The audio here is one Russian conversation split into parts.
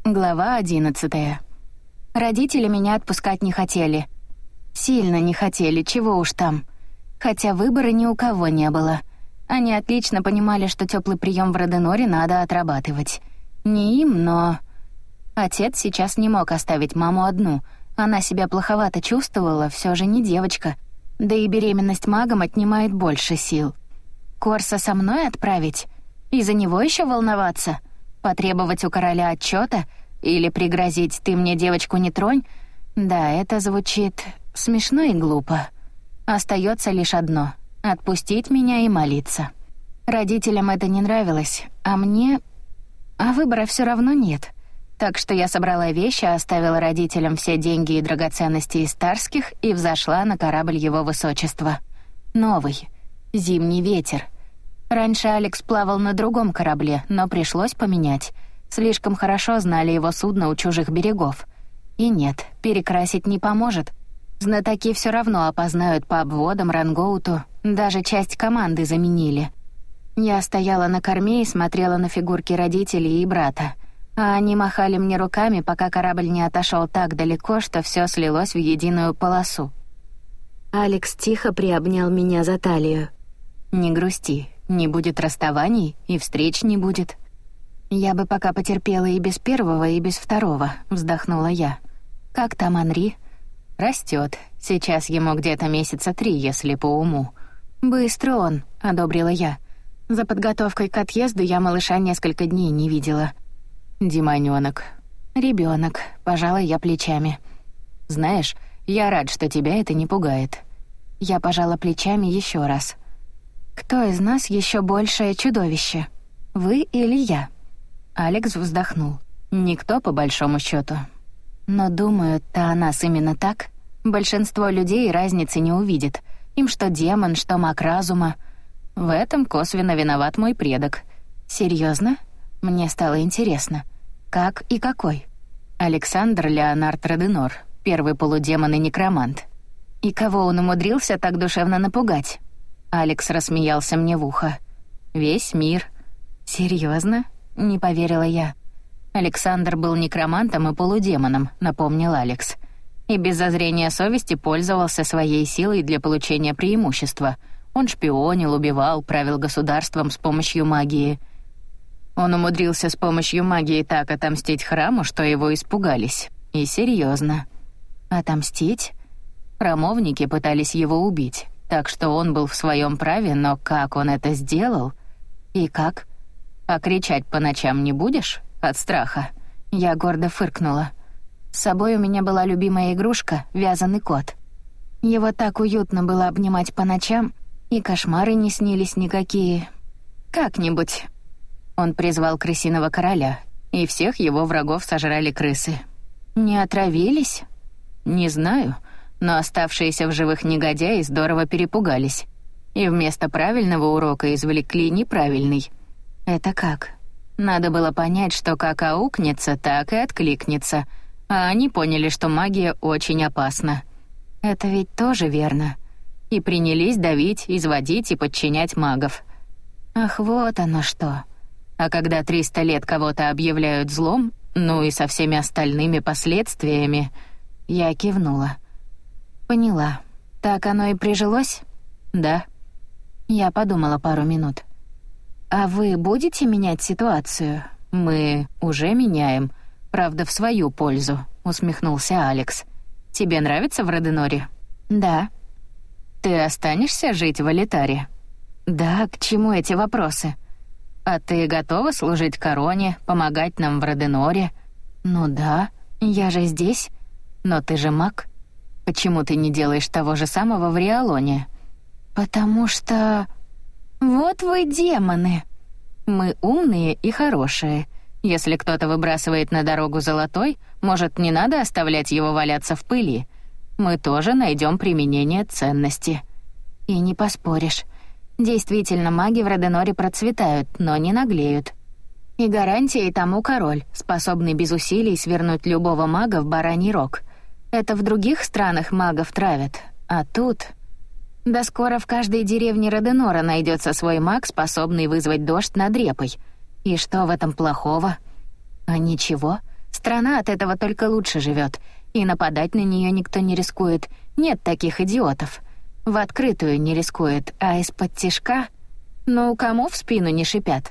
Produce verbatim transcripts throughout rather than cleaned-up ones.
Глава одиннадцатая. Родители меня отпускать не хотели. Сильно не хотели, чего уж там. Хотя выбора ни у кого не было. Они отлично понимали, что теплый прием в Роденоре надо отрабатывать. Не им, но... Отец сейчас не мог оставить маму одну. Она себя плоховато чувствовала, все же не девочка. Да и беременность магом отнимает больше сил. Корса со мной отправить? Из-за него еще волноваться? Потребовать у короля отчета или пригрозить «ты мне девочку не тронь»? Да, это звучит смешно и глупо. Остается лишь одно — отпустить меня и молиться. Родителям это не нравилось, а мне... А выбора все равно нет. Так что я собрала вещи, оставила родителям все деньги и драгоценности из Тарских и взошла на корабль его высочества. Новый. Зимний ветер. Раньше Алекс плавал на другом корабле, но пришлось поменять. Слишком хорошо знали его судно у чужих берегов. И нет, перекрасить не поможет. Знатоки все равно опознают по обводам рангоуту, даже часть команды заменили. Я стояла на корме и смотрела на фигурки родителей и брата, а они махали мне руками, пока корабль не отошел так далеко, что все слилось в единую полосу. Алекс тихо приобнял меня за талию. «Не грусти. Не будет расставаний, и встреч не будет». «Я бы пока потерпела и без первого, и без второго», — вздохнула я. «Как там Анри?» «Растет. Сейчас ему где-то месяца три, если по уму». «Быстро он», — одобрила я. За подготовкой к отъезду я малыша несколько дней не видела. «Демонёнок». «Ребёнок», — пожала я плечами. «Знаешь, я рад, что тебя это не пугает». Я пожала плечами еще раз. «Кто из нас еще большее чудовище? Вы или я?» Алекс вздохнул. «Никто, по большому счету. Но думают-то о нас именно так. Большинство людей разницы не увидит. Им что демон, что маг разума. В этом косвенно виноват мой предок». «Серьезно?» Мне стало интересно. «Как и какой?» «Александр Леонард Роденор, первый полудемон и некромант». «И кого он умудрился так душевно напугать?» Алекс рассмеялся мне в ухо. «Весь мир». «Серьезно?» — не поверила я. «Александр был некромантом и полудемоном», — напомнил Алекс. «И без зазрения совести пользовался своей силой для получения преимущества. Он шпионил, убивал, правил государством с помощью магии. Он умудрился с помощью магии так отомстить храму, что его испугались. И серьезно. Отомстить? Храмовники пытались его убить, так что он был в своем праве, но как он это сделал? И как? А кричать по ночам не будешь? От страха?» Я гордо фыркнула. С собой у меня была любимая игрушка — вязаный кот. Его так уютно было обнимать по ночам, и кошмары не снились никакие. «Как-нибудь». Он призвал крысиного короля, и всех его врагов сожрали крысы. «Не отравились?» «Не знаю, но оставшиеся в живых негодяи здорово перепугались. И вместо правильного урока извлекли неправильный». «Это как?» Надо было понять, что как аукнется, так и откликнется, а они поняли, что магия очень опасна. Это ведь тоже верно. И принялись давить, изводить и подчинять магов. Ах, вот оно что. А когда триста лет кого-то объявляют злом, ну и со всеми остальными последствиями, я кивнула. Поняла. Так оно и прижилось? Да. Я подумала пару минут. «А вы будете менять ситуацию?» «Мы уже меняем, правда, в свою пользу», — усмехнулся Алекс. «Тебе нравится в Роденоре?» «Да». «Ты останешься жить в Алитаре?» «Да, к чему эти вопросы?» «А ты готова служить короне, помогать нам в Роденоре?» «Ну да, я же здесь». «Но ты же маг. Почему ты не делаешь того же самого в Риалоне?» «Потому что...» «Вот вы демоны!» «Мы умные и хорошие. Если кто-то выбрасывает на дорогу золотой, может, не надо оставлять его валяться в пыли. Мы тоже найдем применение ценности». «И не поспоришь. Действительно, маги в Роденоре процветают, но не наглеют. И гарантией тому король, способный без усилий свернуть любого мага в бараний рог. Это в других странах магов травят, а тут...» Да скоро в каждой деревне Роденора найдется свой маг, способный вызвать дождь над репой. И что в этом плохого? А ничего. Страна от этого только лучше живет, и нападать на нее никто не рискует. Нет таких идиотов. В открытую не рискует, а из-под тишка... Ну, кому в спину не шипят?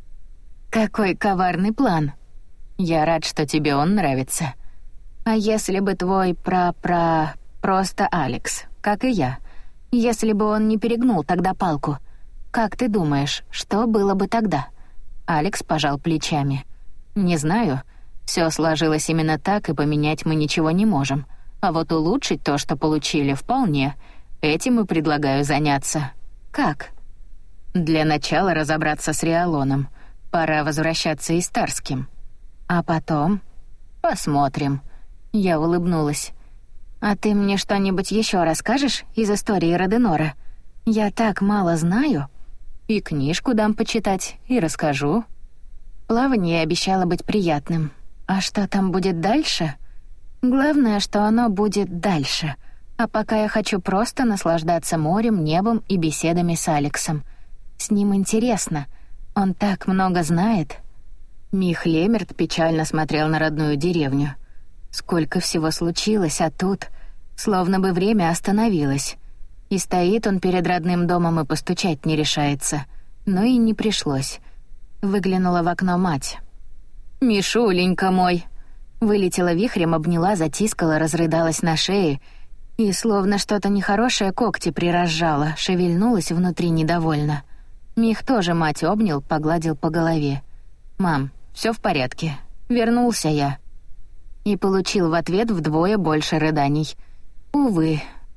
Какой коварный план. Я рад, что тебе он нравится. А если бы твой пра-пра... просто Алекс, как и я, если бы он не перегнул тогда палку, как ты думаешь, что было бы тогда? Алекс пожал плечами. Не знаю, все сложилось именно так, и поменять мы ничего не можем. А вот улучшить то, что получили, вполне. Этим и предлагаю заняться. Как? Для начала разобраться с Риалоном. Пора возвращаться и Старским. А потом? Посмотрим. Я улыбнулась. А ты мне что-нибудь еще расскажешь из истории Роденора? Я так мало знаю. И книжку дам почитать, и расскажу. Плавание обещало быть приятным. А что там будет дальше? Главное, что оно будет дальше. А пока я хочу просто наслаждаться морем, небом и беседами с Алексом. С ним интересно. Он так много знает. Мих Лемерт печально смотрел на родную деревню. Сколько всего случилось, а тут... Словно бы время остановилось. И стоит он перед родным домом и постучать не решается. Но и не пришлось. Выглянула в окно мать. «Мишуленька мой!» Вылетела вихрем, обняла, затискала, разрыдалась на шее. И словно что-то нехорошее когти приразжало, шевельнулась внутри недовольно. Мих тоже мать обнял, погладил по голове. «Мам, все в порядке. Вернулся я». И получил в ответ вдвое больше рыданий. Увы.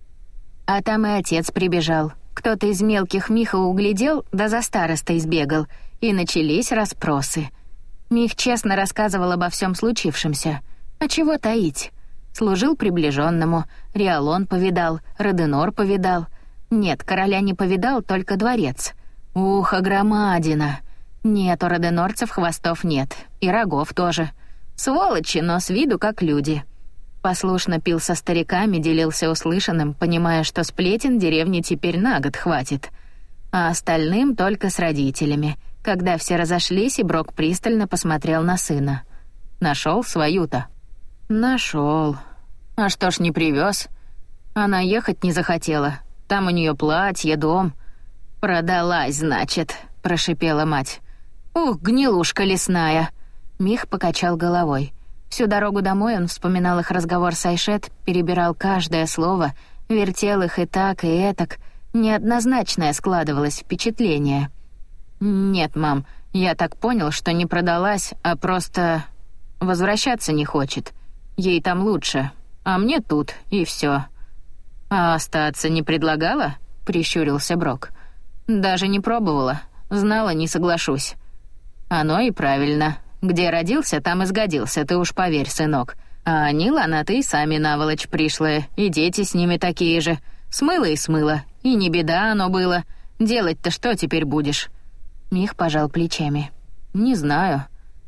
А там и отец прибежал. Кто-то из мелких Миха углядел, да за старостой сбегал. И начались расспросы. Мих честно рассказывал обо всем случившемся. А чего таить? Служил приближенному, Риалон повидал, Роденор повидал. Нет, короля не повидал, только дворец. Ух, а громадина! Нет, у роденорцев хвостов нет, и рогов тоже. Сволочи, но с виду как люди. Послушно пил со стариками, делился услышанным, понимая, что сплетен деревни теперь на год хватит. А остальным только с родителями. Когда все разошлись, и Брок пристально посмотрел на сына. Нашел свою-то? Нашел. А что ж не привез? Она ехать не захотела. Там у нее платье, дом. «Продалась, значит», — прошипела мать. «Ух, гнилушка лесная!» Мих покачал головой. Всю дорогу домой он вспоминал их разговор с Айшет, перебирал каждое слово, вертел их и так, и этак. Неоднозначное складывалось впечатление. «Нет, мам, я так понял, что не продалась, а просто возвращаться не хочет. Ей там лучше, а мне тут, и все. «А остаться не предлагала?» — прищурился Брок. «Даже не пробовала. Знала, не соглашусь». «Оно и правильно. Где родился, там и сгодился, ты уж поверь, сынок. А они, ланаты, и сами наволочь пришлые, и дети с ними такие же. Смыло и смыло, и не беда оно было. Делать-то что теперь будешь?» Мих пожал плечами. «Не знаю.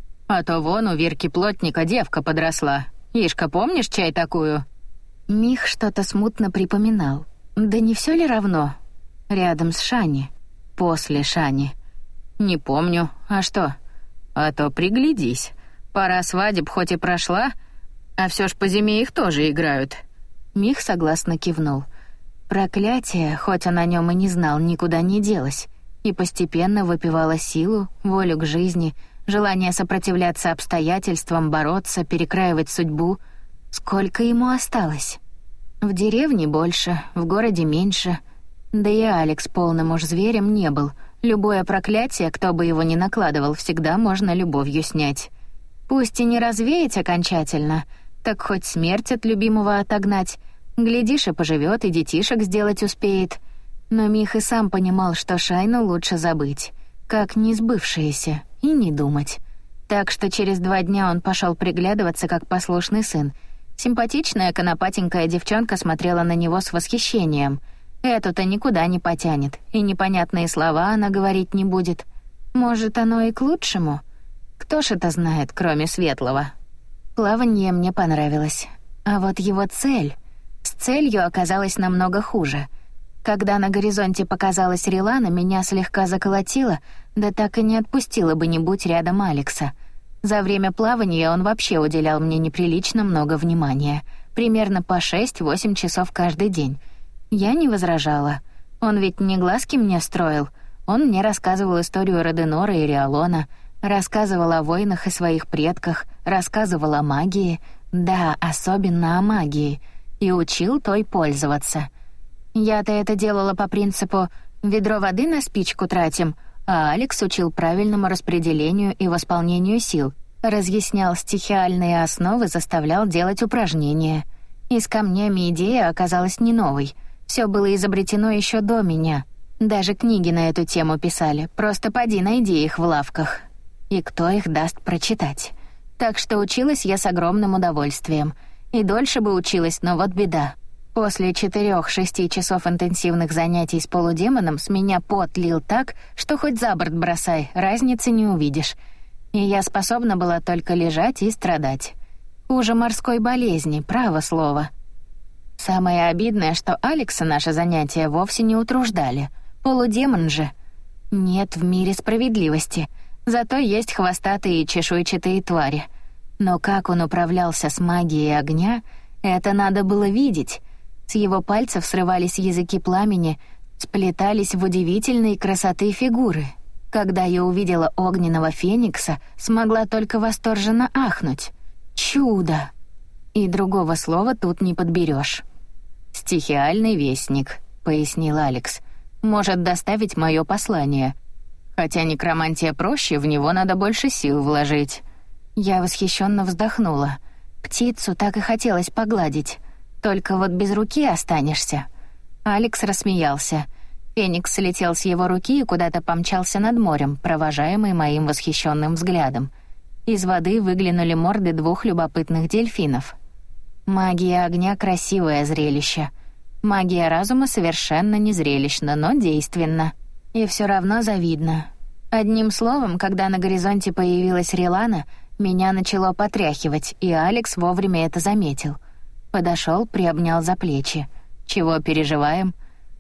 А то вон у Вирки Плотника девка подросла. Ишка, помнишь чай такую?» Мих что-то смутно припоминал. Да не все ли равно? Рядом с Шани. После Шани. «Не помню. А что?» «А то приглядись. Пора свадеб хоть и прошла, а все ж по зиме их тоже играют». Мих согласно кивнул. Проклятие, хоть он о нем и не знал, никуда не делось. И постепенно выпивало силу, волю к жизни, желание сопротивляться обстоятельствам, бороться, перекраивать судьбу. Сколько ему осталось? В деревне больше, в городе меньше. Да и Алекс полным уж зверем не был. Любое проклятие, кто бы его ни накладывал, всегда можно любовью снять. Пусть и не развеять окончательно, так хоть смерть от любимого отогнать. Глядишь, и поживет, и детишек сделать успеет. Но Мих и сам понимал, что Шайну лучше забыть, как несбывшееся, и не думать. Так что через два дня он пошел приглядываться, как послушный сын. Симпатичная конопатенькая девчонка смотрела на него с восхищением. Эту-то никуда не потянет, и непонятные слова она говорить не будет. Может, оно и к лучшему? Кто ж это знает, кроме Светлого? Плавание мне понравилось. А вот его цель... С целью оказалось намного хуже. Когда на горизонте показалась Рилана, меня слегка заколотило, да так и не отпустила бы, не будь рядом Алекса. За время плавания он вообще уделял мне неприлично много внимания, примерно по шесть-восемь часов каждый день. Я не возражала. Он ведь не глазки мне строил. Он мне рассказывал историю Роденора и Риалона, рассказывал о войнах и своих предках, рассказывал о магии, да, особенно о магии, и учил той пользоваться. Я-то это делала по принципу «ведро воды на спичку тратим», а Алекс учил правильному распределению и восполнению сил, разъяснял стихиальные основы, заставлял делать упражнения. И с камнями идея оказалась не новой. Все было изобретено еще до меня. Даже книги на эту тему писали, просто поди найди их в лавках. И кто их даст прочитать? Так что училась я с огромным удовольствием. И дольше бы училась, но вот беда. После четырёх-шести часов интенсивных занятий с полудемоном с меня пот лил так, что хоть за борт бросай, разницы не увидишь. И я способна была только лежать и страдать. Хуже морской болезни, право слово. Самое обидное, что Алекса наши занятия вовсе не утруждали. Полудемон же. Нет в мире справедливости. Зато есть хвостатые и чешуйчатые твари. Но как он управлялся с магией огня, это надо было видеть. С его пальцев срывались языки пламени, сплетались в удивительной красоты фигуры. Когда я увидела огненного феникса, смогла только восторженно ахнуть. Чудо! И другого слова тут не подберешь. «Стихиальный вестник», — пояснил Алекс, — «может доставить мое послание. Хотя некромантия проще, в него надо больше сил вложить». Я восхищенно вздохнула. Птицу так и хотелось погладить. Только вот без руки останешься. Алекс рассмеялся. Феникс слетел с его руки и куда-то помчался над морем, провожаемый моим восхищенным взглядом. Из воды выглянули морды двух любопытных дельфинов. Магия огня — красивое зрелище. Магия разума совершенно не зрелищна, но действенна. И все равно завидно. Одним словом, когда на горизонте появилась Рилана, меня начало потряхивать, и Алекс вовремя это заметил. Подошел, приобнял за плечи. «Чего переживаем?»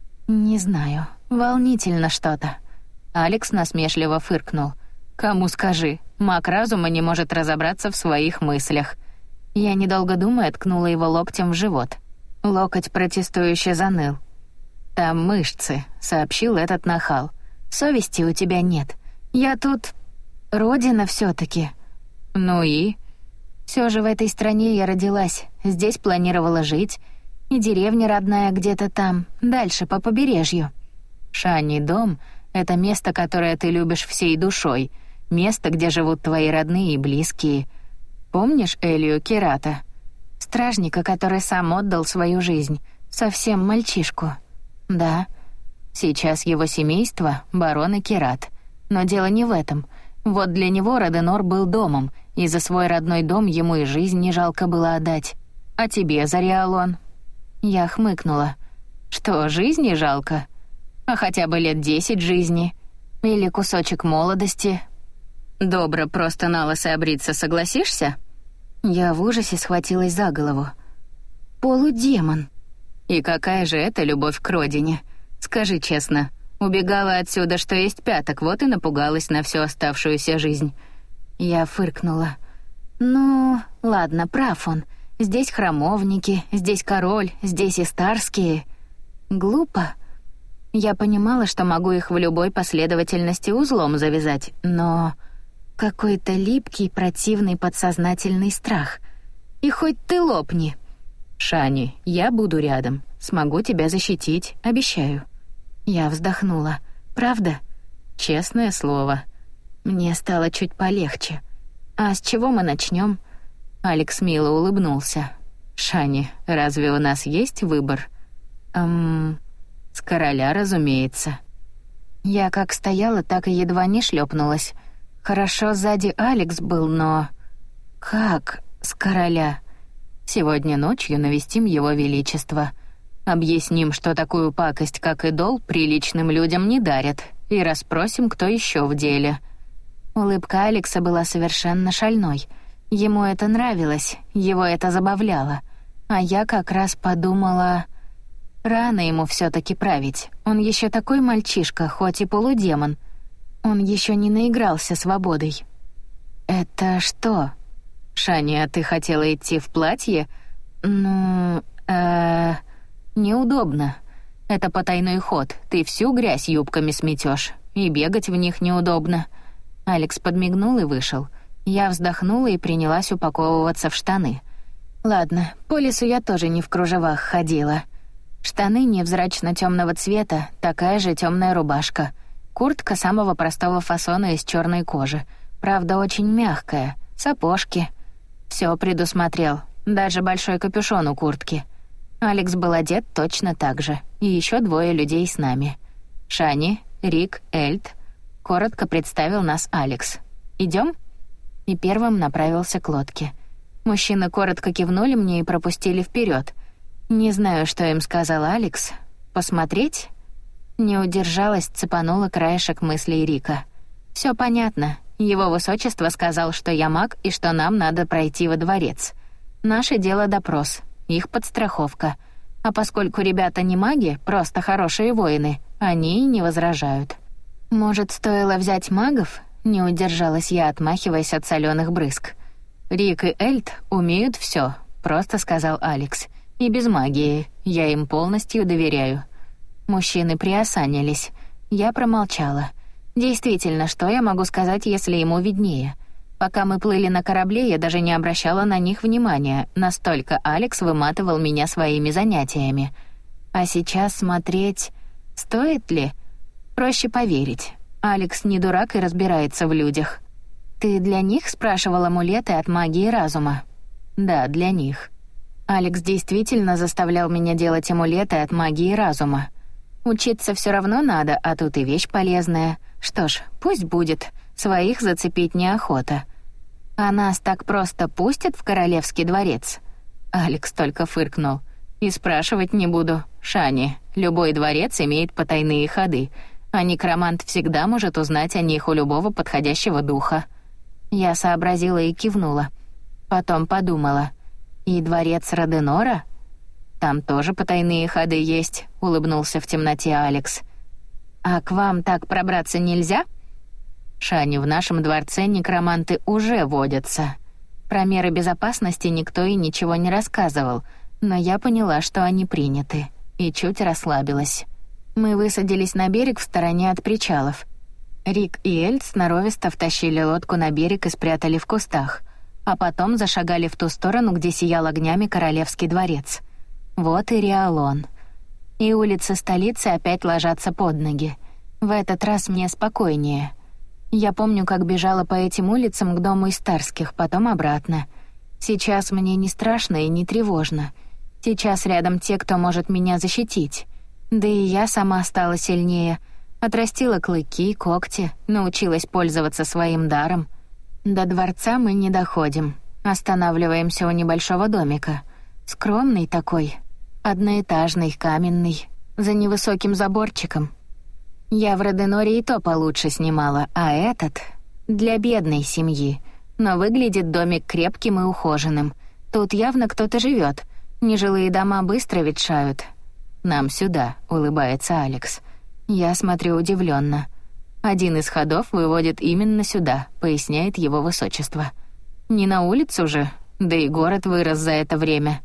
«Не знаю. Волнительно что-то». Алекс насмешливо фыркнул. «Кому скажи, маг разума не может разобраться в своих мыслях». Я, недолго думая, ткнула его локтем в живот. Локоть протестующе заныл. «Там мышцы», — сообщил этот нахал. «Совести у тебя нет. Я тут... родина все-таки». «Ну и?» Все же в этой стране я родилась, здесь планировала жить, и деревня родная где-то там, дальше, по побережью. Шани, дом — это место, которое ты любишь всей душой, место, где живут твои родные и близкие. Помнишь Элию Керата? Стражника, который сам отдал свою жизнь, совсем мальчишку. Да, сейчас его семейство — барон Керат. Но дело не в этом. Вот для него Роденор был домом, и за свой родной дом ему и жизнь не жалко было отдать. А тебе за Риалон?» Я хмыкнула. «Что, жизни жалко? А хотя бы лет десять жизни? Или кусочек молодости? Добро просто на лысо обриться, согласишься?» Я в ужасе схватилась за голову. «Полудемон». «И какая же это любовь к родине? Скажи честно, убегала отсюда, что есть пяток, вот и напугалась на всю оставшуюся жизнь». Я фыркнула. «Ну, ладно, прав он. Здесь храмовники, здесь король, здесь и старские. Глупо. Я понимала, что могу их в любой последовательности узлом завязать, но какой-то липкий, противный подсознательный страх. И хоть ты лопни. Шани, я буду рядом, смогу тебя защитить, обещаю». Я вздохнула. «Правда?» «Честное слово». Мне стало чуть полегче. «А с чего мы начнем? Алекс мило улыбнулся. «Шани, разве у нас есть выбор?» «Эм... с короля, разумеется». Я как стояла, так и едва не шлепнулась. Хорошо, сзади Алекс был, но... Как с короля? Сегодня ночью навестим его величество. Объясним, что такую пакость, как идол, приличным людям не дарят, и расспросим, кто еще в деле. Улыбка Алекса была совершенно шальной. Ему это нравилось, его это забавляло. А я как раз подумала... Рано ему все-таки править. Он еще такой мальчишка, хоть и полудемон. Он еще не наигрался свободой. это что? Шани, а ты хотела идти в платье? Ну, э, неудобно. Это потайной ход. Ты всю грязь юбками сметёшь, и бегать в них неудобно. Алекс подмигнул и вышел. Я вздохнула и принялась упаковываться в штаны. Ладно, по лесу я тоже не в кружевах ходила. Штаны невзрачно-тёмного цвета, такая же тёмная рубашка. Куртка самого простого фасона из чёрной кожи. Правда, очень мягкая. Сапожки. Всё предусмотрел. Даже большой капюшон у куртки. Алекс был одет точно так же. И ещё двое людей с нами. Шани, Рик, Эльд. Коротко представил нас Алекс. «Идём?» И первым направился к лодке. Мужчины коротко кивнули мне и пропустили вперёд. Не знаю, что им сказал Алекс. «Посмотреть?» Не удержалась, цепанула краешек мыслей Рика. «Всё понятно. Его высочество сказал, что я маг и что нам надо пройти во дворец. Наше дело допрос, их подстраховка. А поскольку ребята не маги, просто хорошие воины, они и не возражают». «Может, стоило взять магов?» Не удержалась я, отмахиваясь от солёных брызг. «Рик и Эльд умеют всё», — просто сказал Алекс. «И без магии. Я им полностью доверяю». Мужчины приосанились. Я промолчала. Действительно, что я могу сказать, если ему виднее? Пока мы плыли на корабле, я даже не обращала на них внимания, настолько Алекс выматывал меня своими занятиями. А сейчас смотреть... Стоит ли? Проще поверить. Алекс не дурак и разбирается в людях. «Ты для них спрашивал амулеты от магии разума?» «Да, для них». Алекс действительно заставлял меня делать амулеты от магии разума. Учиться всё равно надо, а тут и вещь полезная. Что ж, пусть будет. Своих зацепить неохота. А нас так просто пустят в королевский дворец? Алекс только фыркнул. И спрашивать не буду. Шани, любой дворец имеет потайные ходы, а некромант всегда может узнать о них у любого подходящего духа. Я сообразила и кивнула. Потом подумала. И дворец Роденора? Там тоже потайные ходы есть, улыбнулся в темноте Алекс. А к вам так пробраться нельзя? Шани, в нашем дворце некроманты уже водятся. Про меры безопасности никто и ничего не рассказывал, но я поняла, что они приняты, и чуть расслабилась. Мы высадились на берег в стороне от причалов. Рик и Эльд сноровисто втащили лодку на берег и спрятали в кустах, а потом зашагали в ту сторону, где сиял огнями королевский дворец. Вот и Риалон. И улицы столицы опять ложатся под ноги. В этот раз мне спокойнее. Я помню, как бежала по этим улицам к дому Истарских, потом обратно. Сейчас мне не страшно и не тревожно. Сейчас рядом те, кто может меня защитить. Да и я сама стала сильнее. Отрастила клыки, когти, научилась пользоваться своим даром. До дворца мы не доходим. Останавливаемся у небольшого домика. Скромный такой, одноэтажный, каменный, за невысоким заборчиком. Я в Роденоре и то получше снимала, а этот — для бедной семьи. Но выглядит домик крепким и ухоженным. Тут явно кто-то живет. Нежилые дома быстро ветшают. «Нам сюда», — улыбается Алекс. Я смотрю удивленно. «Один из ходов выводит именно сюда», — поясняет его высочество. «Не на улицу же, да и город вырос за это время».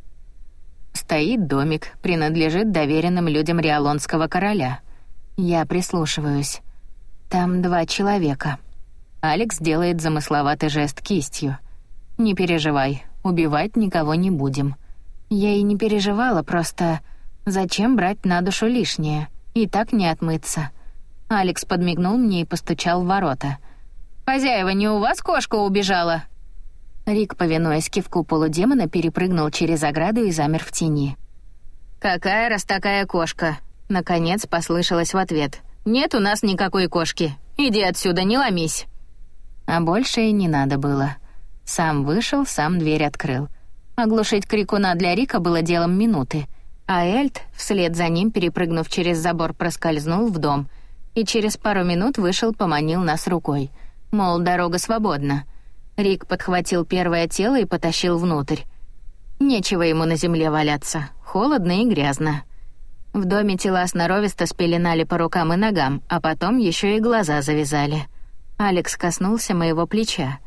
Стоит домик, принадлежит доверенным людям Риалонского короля. Я прислушиваюсь. Там два человека. Алекс делает замысловатый жест кистью. «Не переживай, убивать никого не будем». Я и не переживала, просто... Зачем брать на душу лишнее? И так не отмыться. Алекс подмигнул мне и постучал в ворота. «Хозяева, не у вас кошка убежала?» Рик, повинуясь кивку полудемона, перепрыгнул через ограду и замер в тени. «Какая раз такая кошка?» Наконец послышалось в ответ. «Нет у нас никакой кошки. Иди отсюда, не ломись». А больше и не надо было. Сам вышел, сам дверь открыл. Оглушить крикуна для Рика было делом минуты. А Эльд, вслед за ним, перепрыгнув через забор, проскользнул в дом. И через пару минут вышел, поманил нас рукой. Мол, дорога свободна. Рик подхватил первое тело и потащил внутрь. Нечего ему на земле валяться. Холодно и грязно. В доме тела сноровисто спеленали по рукам и ногам, а потом еще и глаза завязали. Алекс коснулся моего плеча.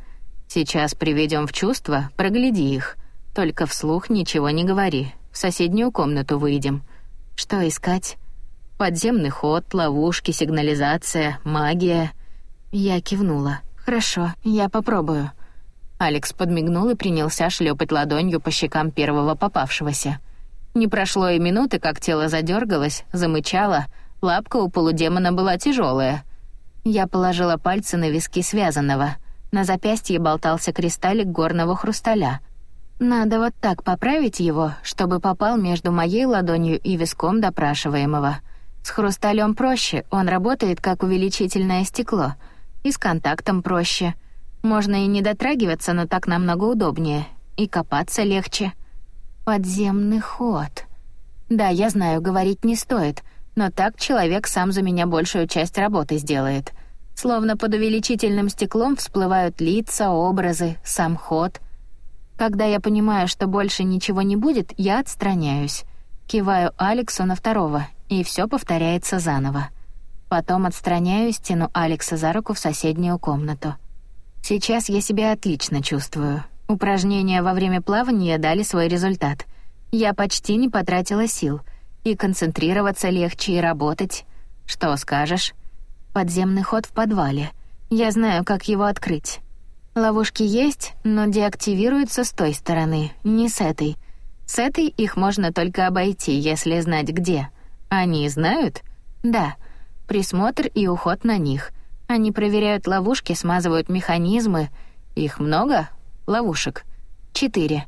Сейчас приведем в чувство, прогляди их. Только вслух ничего не говори. В соседнюю комнату выйдем. Что искать? Подземный ход, ловушки, сигнализация, магия. Я кивнула. Хорошо, я попробую. Алекс подмигнул и принялся шлепать ладонью по щекам первого попавшегося. Не прошло и минуты, как тело задергалось, замычало, лапка у полудемона была тяжелая. Я положила пальцы на виски связанного. На запястье болтался кристаллик горного хрусталя. Надо вот так поправить его, чтобы попал между моей ладонью и виском допрашиваемого. С хрусталем проще, он работает как увеличительное стекло. И с контактом проще. Можно и не дотрагиваться, но так намного удобнее. И копаться легче. Подземный ход. Да, я знаю, говорить не стоит, но так человек сам за меня большую часть работы сделает. Словно под увеличительным стеклом всплывают лица, образы, сам ход. Когда я понимаю, что больше ничего не будет, я отстраняюсь. Киваю Алексу на второго, и все повторяется заново. Потом отстраняюсь, тяну Алекса за руку в соседнюю комнату. Сейчас я себя отлично чувствую. Упражнения во время плавания дали свой результат. Я почти не потратила сил. И концентрироваться легче, и работать. Что скажешь? Подземный ход в подвале. Я знаю, как его открыть. Ловушки есть, но деактивируются с той стороны, не с этой. С этой их можно только обойти, если знать где. Они знают? Да. Присмотр и уход на них. Они проверяют ловушки, смазывают механизмы. Их много? Ловушек. Четыре.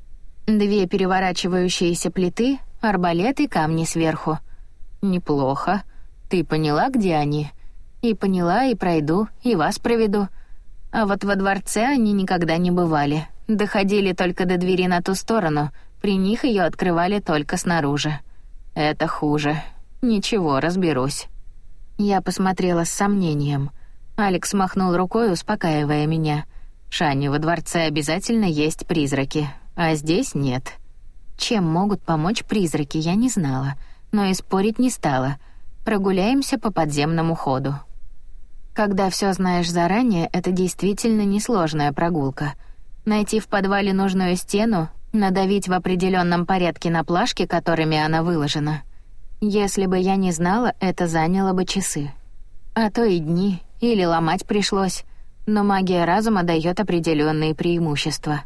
Две переворачивающиеся плиты, арбалет и камни сверху. Неплохо. Ты поняла, где они? И поняла, и пройду, и вас проведу. А вот во дворце они никогда не бывали. Доходили только до двери на ту сторону. При них ее открывали только снаружи. Это хуже. Ничего, разберусь. Я посмотрела с сомнением. Алекс махнул рукой, успокаивая меня. «Шанни, во дворце обязательно есть призраки, а здесь нет». Чем могут помочь призраки, я не знала, но и спорить не стала. Прогуляемся по подземному ходу. Когда все знаешь заранее, это действительно несложная прогулка. Найти в подвале нужную стену, надавить в определенном порядке на плашки, которыми она выложена. Если бы я не знала, это заняло бы часы. А то и дни, или ломать пришлось, но магия разума дает определенные преимущества.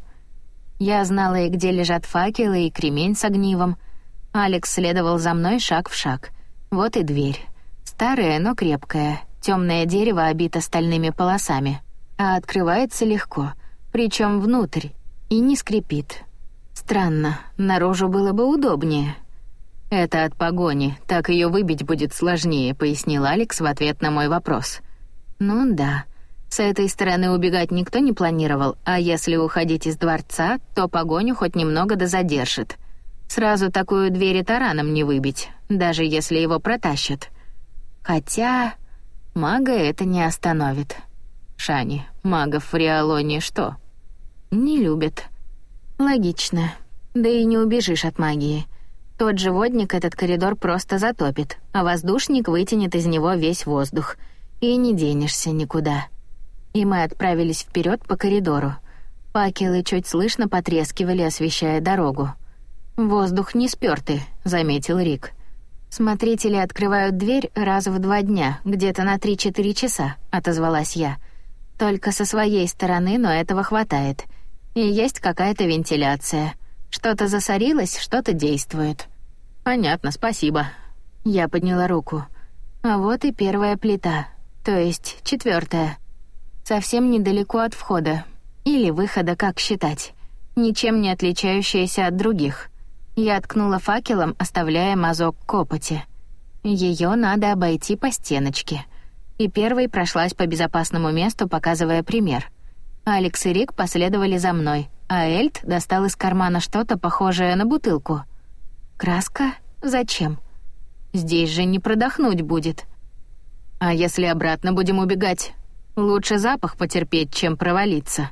Я знала и где лежат факелы, и кремень с огнивом. Алекс следовал за мной шаг в шаг. Вот и дверь. Старая, но крепкая. Темное дерево обито стальными полосами. А открывается легко, причем внутрь, и не скрипит. Странно, наружу было бы удобнее. «Это от погони, так ее выбить будет сложнее», — пояснил Алекс в ответ на мой вопрос. «Ну да, с этой стороны убегать никто не планировал, а если уходить из дворца, то погоню хоть немного да задержит. Сразу такую дверь и тараном не выбить, даже если его протащат. Хотя мага это не остановит. Шанни, магов в Риалоне что? Не любят. Логично. Да и не убежишь от магии. Тот же водник этот коридор просто затопит, а воздушник вытянет из него весь воздух. И не денешься никуда. И мы отправились вперед по коридору. Факелы чуть слышно потрескивали, освещая дорогу. «Воздух не спёртый», — заметил Рик. «Смотрители открывают дверь раз в два дня, где-то на три-четыре часа», — отозвалась я. «Только со своей стороны, но этого хватает. И есть какая-то вентиляция. Что-то засорилось, что-то действует». «Понятно, спасибо». Я подняла руку. А вот и первая плита, то есть четвертая. Совсем недалеко от входа. Или выхода, как считать. Ничем не отличающаяся от других. Я ткнула факелом, оставляя мазок копоти. Ее надо обойти по стеночке. И первой прошлась по безопасному месту, показывая пример. Алекс и Рик последовали за мной, а Эльд достал из кармана что-то похожее на бутылку. «Краска? Зачем? Здесь же не продохнуть будет. А если обратно будем убегать? Лучше запах потерпеть, чем провалиться».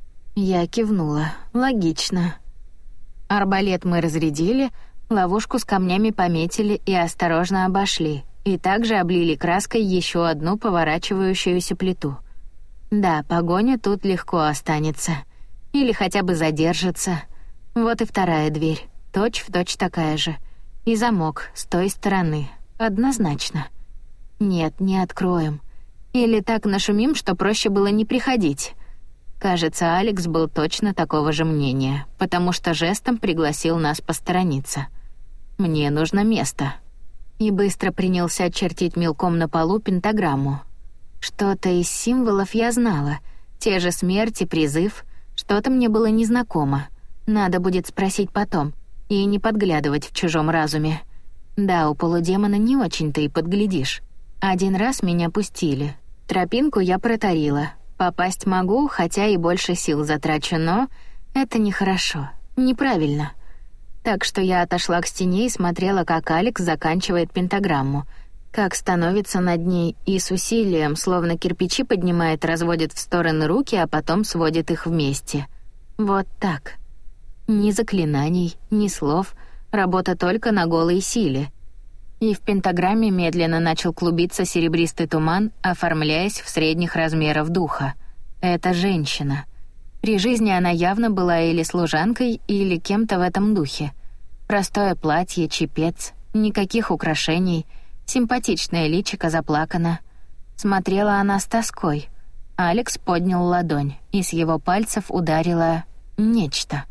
Я кивнула. Логично. Арбалет мы разрядили, ловушку с камнями пометили и осторожно обошли, и также облили краской еще одну поворачивающуюся плиту. Да, погоня тут легко останется. Или хотя бы задержится. Вот и вторая дверь, точь-в-точь такая же. И замок с той стороны, однозначно. Нет, не откроем. Или так нашумим, что проще было не приходить. Кажется, Алекс был точно такого же мнения, потому что жестом пригласил нас посторониться. «Мне нужно место». И быстро принялся чертить мелком на полу пентаграмму. Что-то из символов я знала. Те же смерть и призыв. Что-то мне было незнакомо. Надо будет спросить потом. И не подглядывать в чужом разуме. Да, у полудемона не очень-то и подглядишь. Один раз меня пустили. Тропинку я протарила. Попасть могу, хотя и больше сил затрачу, но это нехорошо, неправильно. Так что я отошла к стене и смотрела, как Алекс заканчивает пентаграмму, как становится над ней и с усилием, словно кирпичи поднимает, разводит в стороны руки, а потом сводит их вместе. Вот так. Ни заклинаний, ни слов, работа только на голой силе. И в пентаграмме медленно начал клубиться серебристый туман, оформляясь в средних размеров духа. Это женщина. При жизни она явно была или служанкой, или кем-то в этом духе. Простое платье, чепец, никаких украшений, симпатичное личико заплакано. Смотрела она с тоской. Алекс поднял ладонь, и с его пальцев ударило нечто.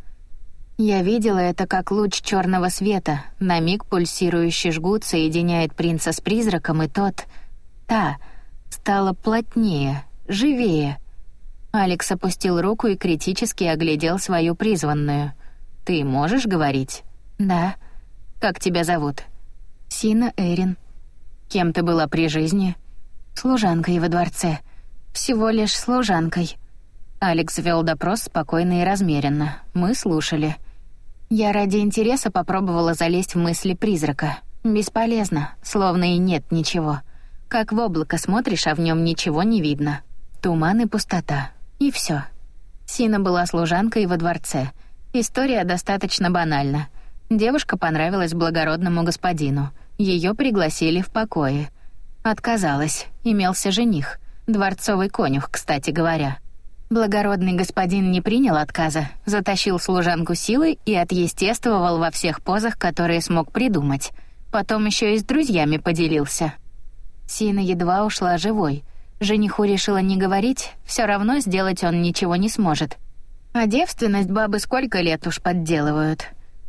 Я видела это как луч черного света, на миг пульсирующий жгут соединяет принца с призраком, и тот, та, стала плотнее, живее. Алекс опустил руку и критически оглядел свою призванную. «Ты можешь говорить?» «Да». «Как тебя зовут?» «Сина Эрин». «Кем ты была при жизни?» «Служанкой во дворце. Всего лишь служанкой». Алекс вел допрос спокойно и размеренно. Мы слушали. Я ради интереса попробовала залезть в мысли призрака. Бесполезно, словно и нет ничего. Как в облако смотришь, а в нем ничего не видно. Туман и пустота. И все. Сина была служанкой во дворце. История достаточно банальна. Девушка понравилась благородному господину. Ее пригласили в покои. Отказалась. Имелся жених. Дворцовый конюх, кстати говоря. Благородный господин не принял отказа, затащил служанку силой и отъестествовал во всех позах, которые смог придумать. Потом еще и с друзьями поделился. Сина едва ушла живой. Жениху решила не говорить, все равно сделать он ничего не сможет. А девственность бабы сколько лет уж подделывают.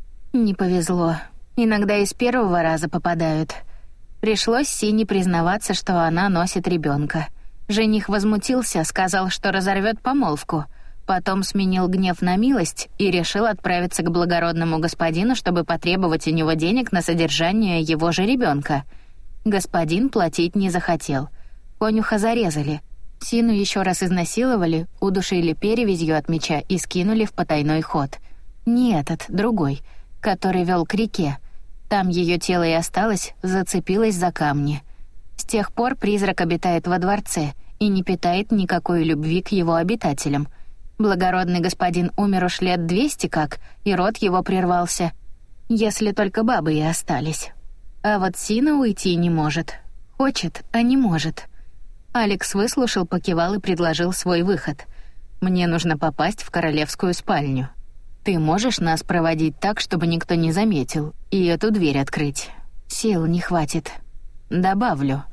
Не повезло. Иногда и с первого раза попадают. Пришлось Сине признаваться, что она носит ребенка. Жених возмутился, сказал, что разорвет помолвку. Потом сменил гнев на милость и решил отправиться к благородному господину, чтобы потребовать у него денег на содержание его же ребенка. Господин платить не захотел. Конюха зарезали. Сину еще раз изнасиловали, удушили перевязью от меча и скинули в потайной ход. Не этот, другой, который вел к реке. Там ее тело и осталось, зацепилось за камни. С тех пор призрак обитает во дворце и не питает никакой любви к его обитателям. Благородный господин умер уж лет двести как, и род его прервался. Если только бабы и остались. А вот Сина уйти не может. Хочет, а не может. Алекс выслушал, покивал и предложил свой выход. «Мне нужно попасть в королевскую спальню. Ты можешь нас проводить так, чтобы никто не заметил, и эту дверь открыть? Сил не хватит. Добавлю».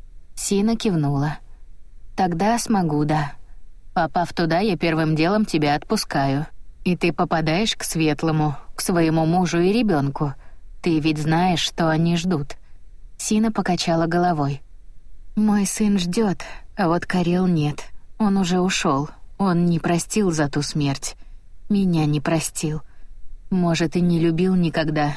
Сина кивнула. «Тогда смогу, да. Попав туда, я первым делом тебя отпускаю. И ты попадаешь к Светлому, к своему мужу и ребенку. Ты ведь знаешь, что они ждут». Сина покачала головой. «Мой сын ждет, а вот Карел нет. Он уже ушел. Он не простил за ту смерть. Меня не простил. Может, и не любил никогда.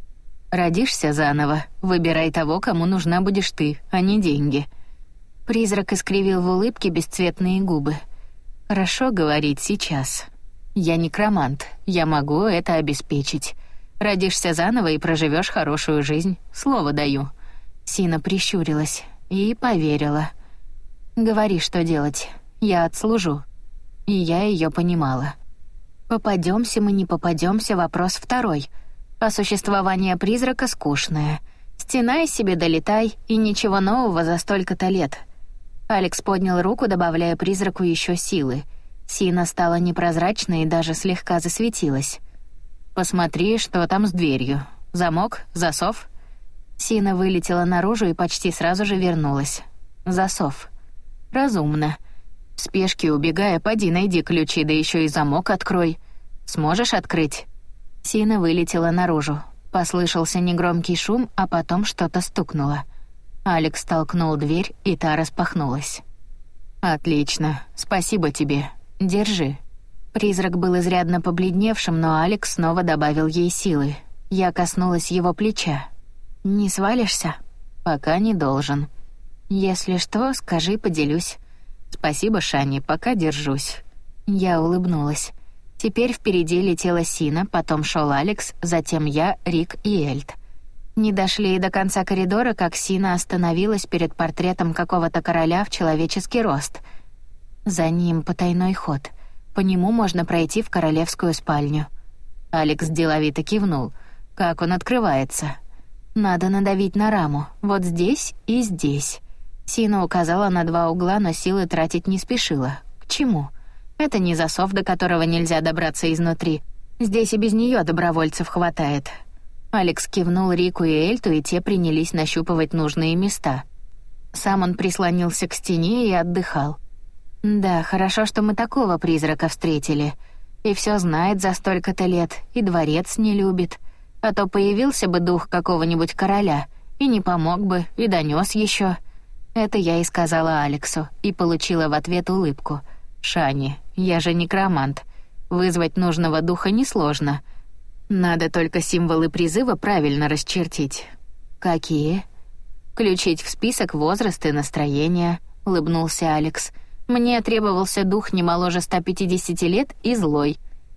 Родишься заново, выбирай того, кому нужна будешь ты, а не деньги». Призрак искривил в улыбке бесцветные губы. «Хорошо говорить сейчас. Я некромант, я могу это обеспечить. Родишься заново и проживешь хорошую жизнь, слово даю». Сина прищурилась и поверила. «Говори, что делать, я отслужу». И я ее понимала. Попадемся мы, не попадемся, вопрос второй. А существование призрака скучное. Стена из себе долетай, и ничего нового за столько-то лет. Алекс поднял руку, добавляя призраку еще силы. Сина стала непрозрачной и даже слегка засветилась. «Посмотри, что там с дверью. Замок? Засов?» Сина вылетела наружу и почти сразу же вернулась. Засов. Разумно. В спешке убегая, поди найди ключи, да еще и замок открой. Сможешь открыть? Сина вылетела наружу. Послышался негромкий шум, а потом что-то стукнуло. Алекс толкнул дверь, и та распахнулась. «Отлично. Спасибо тебе. Держи». Призрак был изрядно побледневшим, но Алекс снова добавил ей силы. Я коснулась его плеча. «Не свалишься?» «Пока не должен. Если что, скажи, поделюсь». «Спасибо, Шани, пока держусь». Я улыбнулась. Теперь впереди летела Сина, потом шел Алекс, затем я, Рик и Эльд. Не дошли и до конца коридора, как Сина остановилась перед портретом какого-то короля в человеческий рост. За ним потайной ход. По нему можно пройти в королевскую спальню. Алекс деловито кивнул. Как он открывается? Надо надавить на раму. Вот здесь и здесь. Сина указала на два угла, но силы тратить не спешила. К чему? Это не засов, до которого нельзя добраться изнутри. Здесь и без нее добровольцев хватает. Алекс кивнул Рику и Эльту, и те принялись нащупывать нужные места. Сам он прислонился к стене и отдыхал. Да, хорошо, что мы такого призрака встретили. И все знает за столько-то лет, и дворец не любит. А то появился бы дух какого-нибудь короля, и не помог бы, и донес еще. Это я и сказала Алексу, и получила в ответ улыбку. «Шани, я же некромант. Вызвать нужного духа несложно. Надо только символы призыва правильно расчертить». «Какие?» «Включить в список возраст и настроение», — улыбнулся Алекс. «Мне требовался дух не моложе ста пятидесяти лет и злой».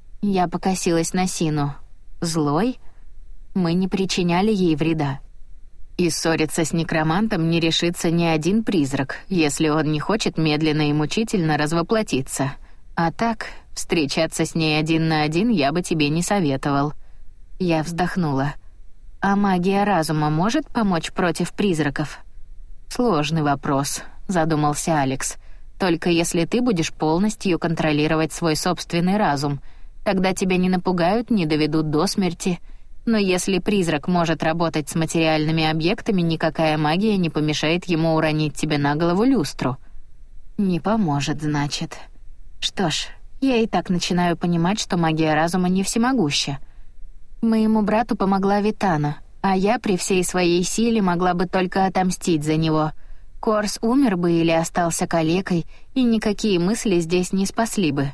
Я покосилась на Сину. «Злой?» Мы не причиняли ей вреда. И ссориться с некромантом не решится ни один призрак, если он не хочет медленно и мучительно развоплотиться. А так, встречаться с ней один на один я бы тебе не советовал». Я вздохнула. «А магия разума может помочь против призраков?» «Сложный вопрос», — задумался Алекс. «Только если ты будешь полностью контролировать свой собственный разум, тогда тебя не напугают, не доведут до смерти. Но если призрак может работать с материальными объектами, никакая магия не помешает ему уронить тебе на голову люстру». «Не поможет, значит. Что ж, я и так начинаю понимать, что магия разума не всемогуща. Моему брату помогла Витана, а я при всей своей силе могла бы только отомстить за него. Корс умер бы или остался калекой, и никакие мысли здесь не спасли бы.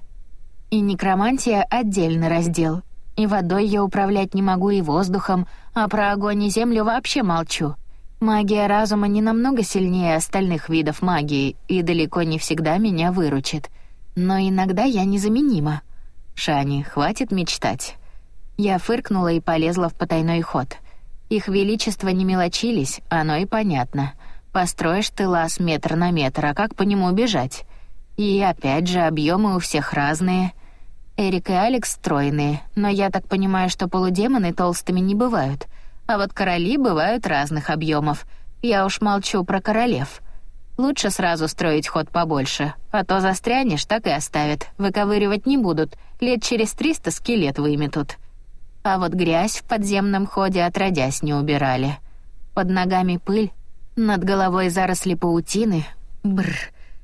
И некромантия — отдельный раздел. И водой я управлять не могу, и воздухом, а про огонь и землю вообще молчу. Магия разума не намного сильнее остальных видов магии и далеко не всегда меня выручит. Но иногда я незаменима. Шани, хватит мечтать». Я фыркнула и полезла в потайной ход. Их величество не мелочились, оно и понятно. Построишь ты лаз метр на метр, а как по нему бежать? И опять же, объемы у всех разные. Эрик и Алекс стройные, но я так понимаю, что полудемоны толстыми не бывают. А вот короли бывают разных объемов. Я уж молчу про королев. Лучше сразу строить ход побольше, а то застрянешь, так и оставят. Выковыривать не будут, лет через триста скелет выметут. А вот грязь в подземном ходе отродясь не убирали. Под ногами пыль, над головой заросли паутины. Бррр.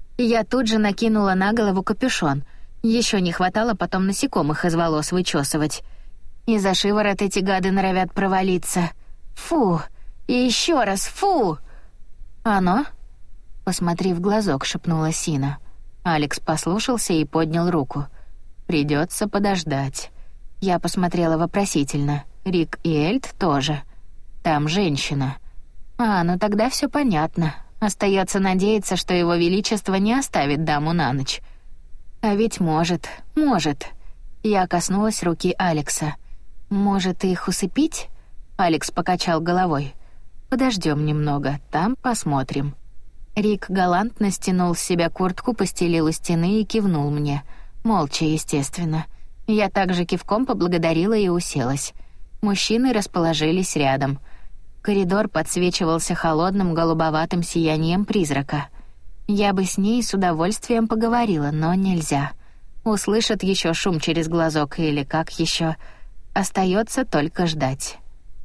Я тут же накинула на голову капюшон. Еще не хватало потом насекомых из волос вычесывать. И за шиворот эти гады норовят провалиться. Фу! И еще раз фу! «Оно?» «Посмотри в глазок», — шепнула Сина. Алекс послушался и поднял руку. «Придется подождать». Я посмотрела вопросительно. Рик и Эльд тоже. «Там женщина». «А, ну тогда все понятно. Остается надеяться, что его величество не оставит даму на ночь». «А ведь может, может». Я коснулась руки Алекса. «Может, их усыпить?» Алекс покачал головой. «Подождем немного, там посмотрим». Рик галантно стянул с себя куртку, постелил у стены и кивнул мне. Молча, естественно. Я также кивком поблагодарила и уселась. Мужчины расположились рядом. Коридор подсвечивался холодным голубоватым сиянием призрака. Я бы с ней с удовольствием поговорила, но нельзя. Услышат еще шум через глазок или как еще. Остается только ждать.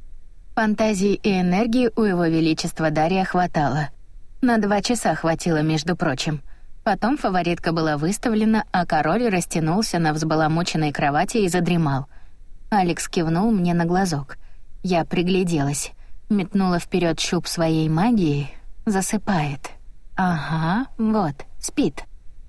Фантазии и энергии у его величества Дария хватало. На два часа хватило, между прочим. Потом фаворитка была выставлена, а король растянулся на взбаламученной кровати и задремал. Алекс кивнул мне на глазок. Я пригляделась, метнула вперед щуп своей магии. Засыпает. Ага, вот, спит.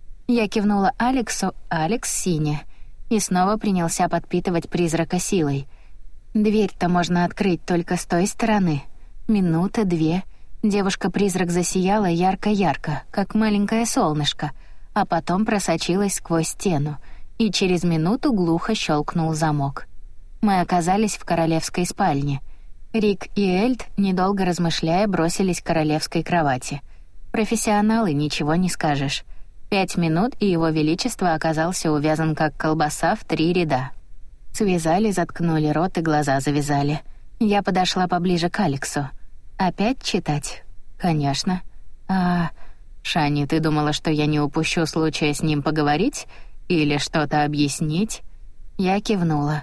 Я кивнула Алексу, Алекс сине, и снова принялся подпитывать призрака силой. Дверь-то можно открыть только с той стороны. Минута, две. Девушка-призрак засияла ярко-ярко, как маленькое солнышко, а потом просочилась сквозь стену, и через минуту глухо щелкнул замок. Мы оказались в королевской спальне. Рик и Эльд, недолго размышляя, бросились к королевской кровати. Профессионалы, ничего не скажешь. Пять минут, и его величество оказался увязан как колбаса в три ряда. Связали, заткнули рот и глаза завязали. Я подошла поближе к Алексу. «Опять читать?» «Конечно». «А, Шани, ты думала, что я не упущу случая с ним поговорить? Или что-то объяснить?» Я кивнула.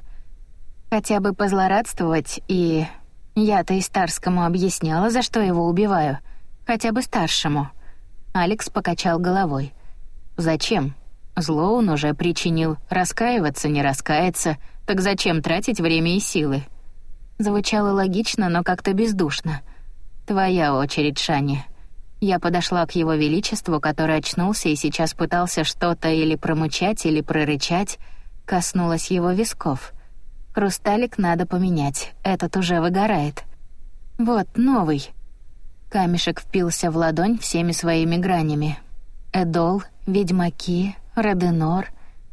«Хотя бы позлорадствовать и...» Я-то и Старскому объясняла, за что его убиваю. Хотя бы старшему. Алекс покачал головой. «Зачем? Зло он уже причинил. Раскаиваться не раскается. Так зачем тратить время и силы?» Звучало логично, но как-то бездушно. «Твоя очередь, Шани». Я подошла к его величеству, который очнулся и сейчас пытался что-то или промычать, или прорычать. Коснулась его висков. «Хрусталик надо поменять, этот уже выгорает». «Вот, новый». Камешек впился в ладонь всеми своими гранями. Эдол, ведьмаки, Роденор.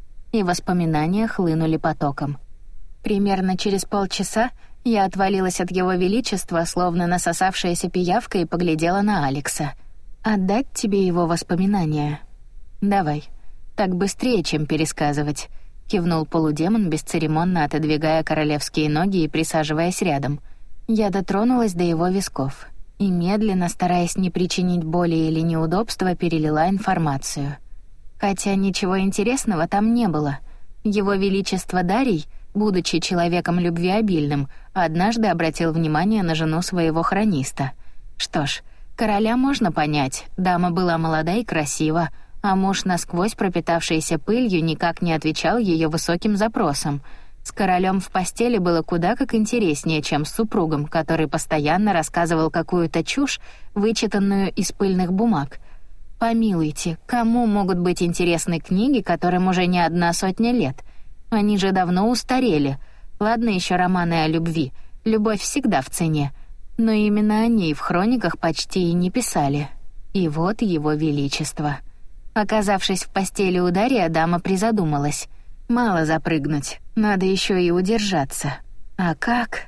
И воспоминания хлынули потоком. Примерно через полчаса я отвалилась от его величества, словно насосавшаяся пиявка, и поглядела на Алекса. «Отдать тебе его воспоминания?» «Давай. Так быстрее, чем пересказывать», — кивнул полудемон, бесцеремонно отодвигая королевские ноги и присаживаясь рядом. Я дотронулась до его висков и медленно, стараясь не причинить боли или неудобства, перелила информацию. Хотя ничего интересного там не было. Его величество Дарий, будучи человеком любвеобильным, однажды обратил внимание на жену своего хрониста. Что ж, короля можно понять, дама была молода и красива, а муж, насквозь пропитавшийся пылью, никак не отвечал ее высоким запросам. С королем в постели было куда как интереснее, чем с супругом, который постоянно рассказывал какую-то чушь, вычитанную из пыльных бумаг. Помилуйте, кому могут быть интересны книги, которым уже не одна сотня лет? Они же давно устарели. Ладно еще романы о любви. Любовь всегда в цене. Но именно о ней в хрониках почти и не писали. И вот его величество. Оказавшись в постели у Дария, дама призадумалась. Мало запрыгнуть, надо еще и удержаться. А как?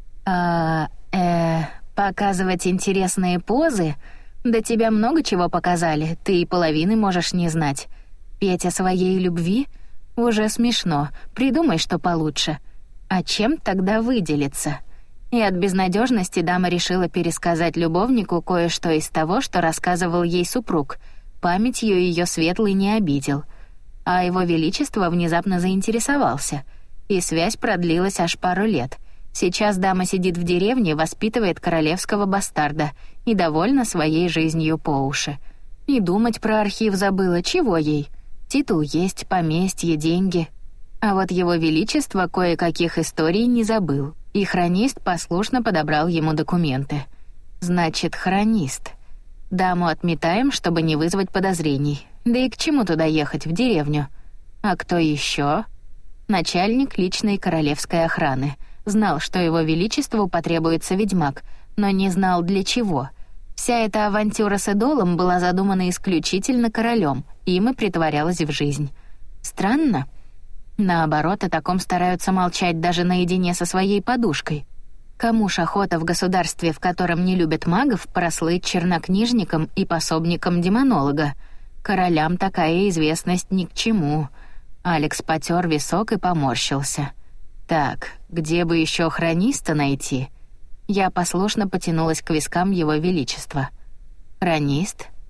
А, э, показывать интересные позы? Да тебя много чего показали, ты и половины можешь не знать. Петь о своей любви? Уже смешно, придумай что получше. А чем тогда выделиться? И от безнадежности дама решила пересказать любовнику кое-что из того, что рассказывал ей супруг. Памятью ее светлый не обидел. А его величество внезапно заинтересовался, и связь продлилась аж пару лет. Сейчас дама сидит в деревне, воспитывает королевского бастарда и довольна своей жизнью по уши. И думать про архив забыла, чего ей? Титул есть, поместье, деньги. А вот его величество кое-каких историй не забыл, и хронист послушно подобрал ему документы. Значит, хронист. Даму отметаем, чтобы не вызвать подозрений. Да и к чему туда ехать, в деревню? А кто еще? Начальник личной королевской охраны. Знал, что его величеству потребуется ведьмак, но не знал для чего. Вся эта авантюра с Эдолом была задумана исключительно королем, им и притворялась в жизнь. Странно? Наоборот, о таком стараются молчать даже наедине со своей подушкой. Кому ж охота в государстве, в котором не любят магов, прослыть чернокнижником и пособником демонолога? Королям такая известность ни к чему. Алекс потер висок и поморщился. Так, где бы еще хрониста найти? Я послушно потянулась к вискам его величества. Хронист?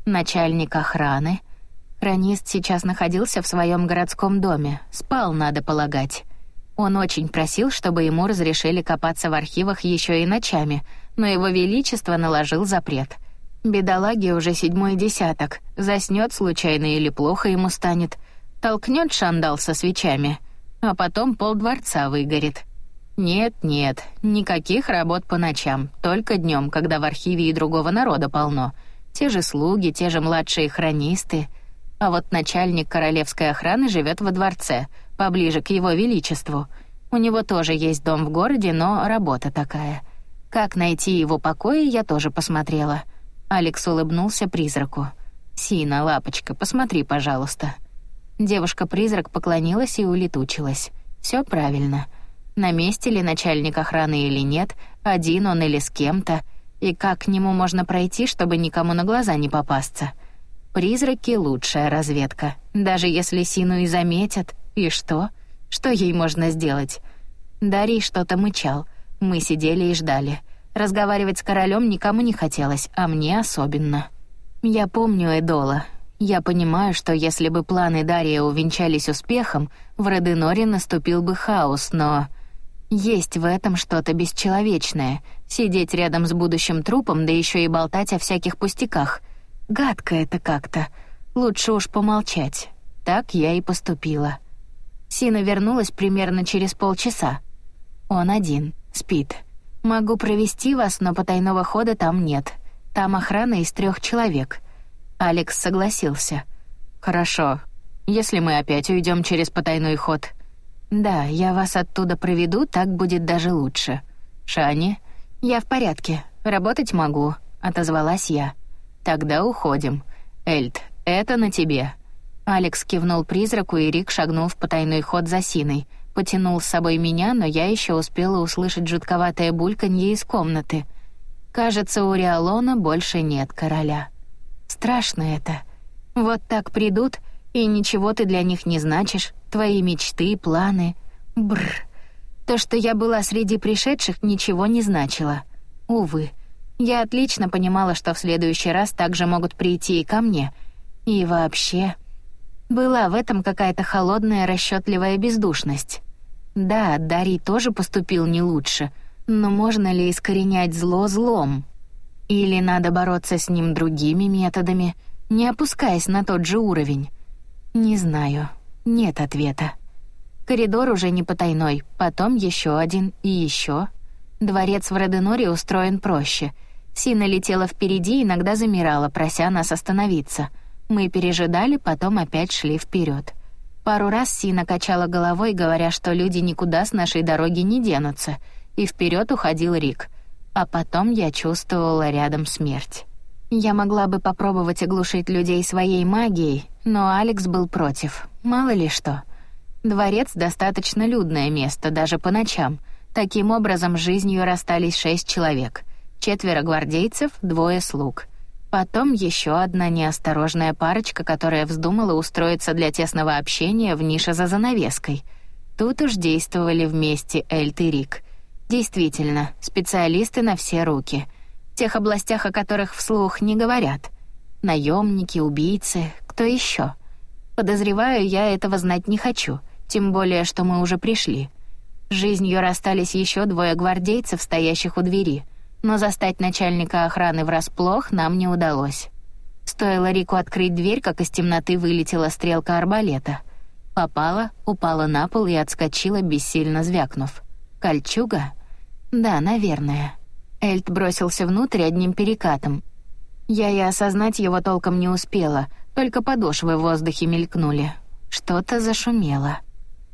Начальник охраны. Хронист сейчас находился в своем городском доме, спал, надо полагать. Он очень просил, чтобы ему разрешили копаться в архивах еще и ночами, но его величество наложил запрет. Бедолаге уже седьмой десяток, заснет случайно или плохо ему станет, толкнет шандал со свечами, а потом полдворца выгорит. Нет-нет, никаких работ по ночам, только днем, когда в архиве и другого народа полно. Те же слуги, те же младшие хронисты. А вот начальник королевской охраны живет во дворце, поближе к его величеству. У него тоже есть дом в городе, но работа такая. Как найти его покои, я тоже посмотрела. Алекс улыбнулся призраку. «Сина, лапочка, посмотри, пожалуйста». Девушка-призрак поклонилась и улетучилась. Все правильно. На месте ли начальник охраны или нет, один он или с кем-то, и как к нему можно пройти, чтобы никому на глаза не попасться. Призраки — лучшая разведка. Даже если Сину и заметят, и что? Что ей можно сделать? Дарий что-то мычал. Мы сидели и ждали. Разговаривать с королем никому не хотелось, а мне особенно. Я помню Эдола. Я понимаю, что если бы планы Дария увенчались успехом, в Роденоре наступил бы хаос, но... Есть в этом что-то бесчеловечное. Сидеть рядом с будущим трупом, да еще и болтать о всяких пустяках. Гадко это как-то. Лучше уж помолчать. Так я и поступила. Сина вернулась примерно через полчаса. Он один, спит. Могу провести вас, но потайного хода там нет. Там охрана из трех человек. Алекс согласился. Хорошо. Если мы опять уйдем через потайной ход. Да, я вас оттуда проведу, так будет даже лучше. Шани, я в порядке. Работать могу, отозвалась я. Тогда уходим. Эльд, это на тебе. Алекс кивнул призраку, и Рик шагнул в потайной ход за Синой. Потянул с собой меня, но я еще успела услышать жутковатое бульканье из комнаты. Кажется, у Риалона больше нет короля. Страшно это. Вот так придут, и ничего ты для них не значишь, твои мечты, планы. Бррр. То, что я была среди пришедших, ничего не значило. Увы. Я отлично понимала, что в следующий раз также могут прийти и ко мне. И вообще... Была в этом какая-то холодная, расчетливая бездушность. Да, Дарий тоже поступил не лучше, но можно ли искоренять зло злом? Или надо бороться с ним другими методами, не опускаясь на тот же уровень? Не знаю, нет ответа. Коридор уже не потайной, потом еще один и еще. Дворец в Роденоре устроен проще. Сина летела впереди, иногда замирала, прося нас остановиться. Мы пережидали, потом опять шли вперед. Пару раз Сина качала головой, говоря, что люди никуда с нашей дороги не денутся, и вперед уходил Рик. А потом я чувствовала рядом смерть. Я могла бы попробовать оглушить людей своей магией, но Алекс был против. Мало ли что. Дворец — достаточно людное место, даже по ночам. Таким образом, с жизнью расстались шесть человек. Четверо гвардейцев, двое слуг. Потом еще одна неосторожная парочка, которая вздумала устроиться для тесного общения в нише за занавеской. Тут уж действовали вместе Эльд и Рик. Действительно, специалисты на все руки. В тех областях, о которых вслух не говорят. Наемники, убийцы, кто еще? Подозреваю, я этого знать не хочу, тем более, что мы уже пришли. С жизнью расстались еще двое гвардейцев, стоящих у двери. Но застать начальника охраны врасплох нам не удалось. Стоило Рику открыть дверь, как из темноты вылетела стрелка арбалета. Попала, упала на пол и отскочила, бессильно звякнув. Кольчуга? Да, наверное. Эльд бросился внутрь одним перекатом. Я и осознать его толком не успела, только подошвы в воздухе мелькнули. Что-то зашумело.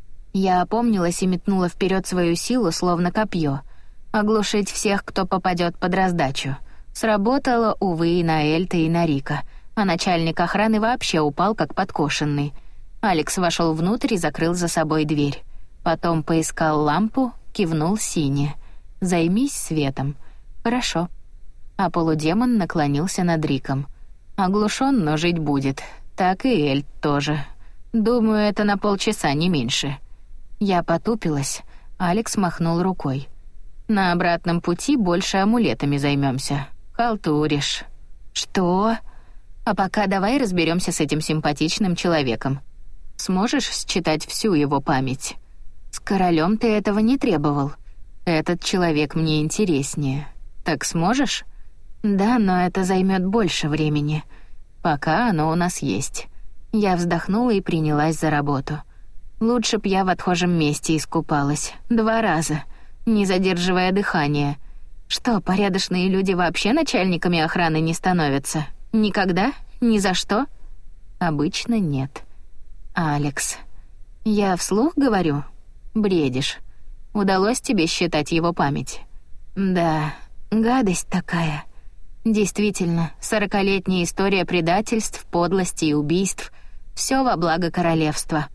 Я опомнилась и метнула вперед свою силу, словно копье. Оглушить всех, кто попадет под раздачу. Сработало, увы, и на Эльта, и на Рика, а начальник охраны вообще упал, как подкошенный. Алекс вошел внутрь и закрыл за собой дверь. Потом поискал лампу, кивнул Сине. «Займись светом». «Хорошо». А полудемон наклонился над Риком. «Оглушен, но жить будет. Так и Эльд тоже. Думаю, это на полчаса, не меньше». Я потупилась. Алекс махнул рукой. «На обратном пути больше амулетами займемся. Халтуришь». «Что?» А пока давай разберемся с этим симпатичным человеком. Сможешь считать всю его память? С королем ты этого не требовал. Этот человек мне интереснее. Так сможешь? Да, но это займет больше времени. Пока оно у нас есть. Я вздохнула и принялась за работу. Лучше б я в отхожем месте искупалась. Два раза, не задерживая дыхание. Что, порядочные люди вообще начальниками охраны не становятся? Никогда? Ни за что? Обычно нет. Алекс. Я вслух говорю? Бредишь. Удалось тебе считать его память? Да, гадость такая. Действительно, сорокалетняя история предательств, подлости и убийств. Всё во благо королевства.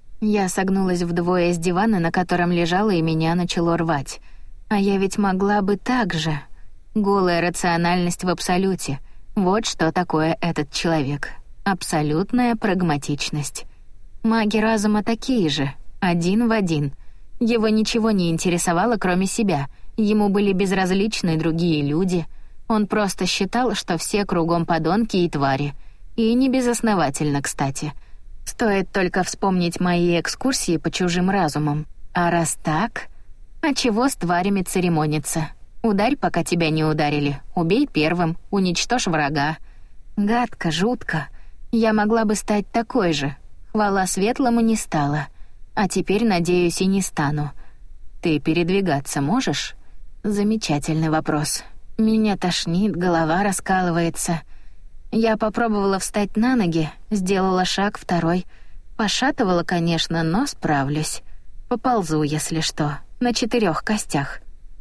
Я согнулась вдвое с дивана, на котором лежала, и меня начало рвать. А я ведь могла бы так же. Голая рациональность в абсолюте. Вот что такое этот человек. Абсолютная прагматичность. Маги разума такие же, один в один. Его ничего не интересовало, кроме себя. Ему были безразличны другие люди. Он просто считал, что все кругом подонки и твари. И не безосновательно, кстати. Стоит только вспомнить мои экскурсии по чужим разумам. А раз так, а чего с тварями церемониться? Ударь, пока тебя не ударили. Убей первым, уничтожь врага. Гадко, жутко. Я могла бы стать такой же. Хвала светлому не стала. А теперь, надеюсь, и не стану. Ты передвигаться можешь? Замечательный вопрос. Меня тошнит, голова раскалывается. Я попробовала встать на ноги, сделала шаг, второй. Пошатывала, конечно, но справлюсь. Поползу, если что, на четырёх костях.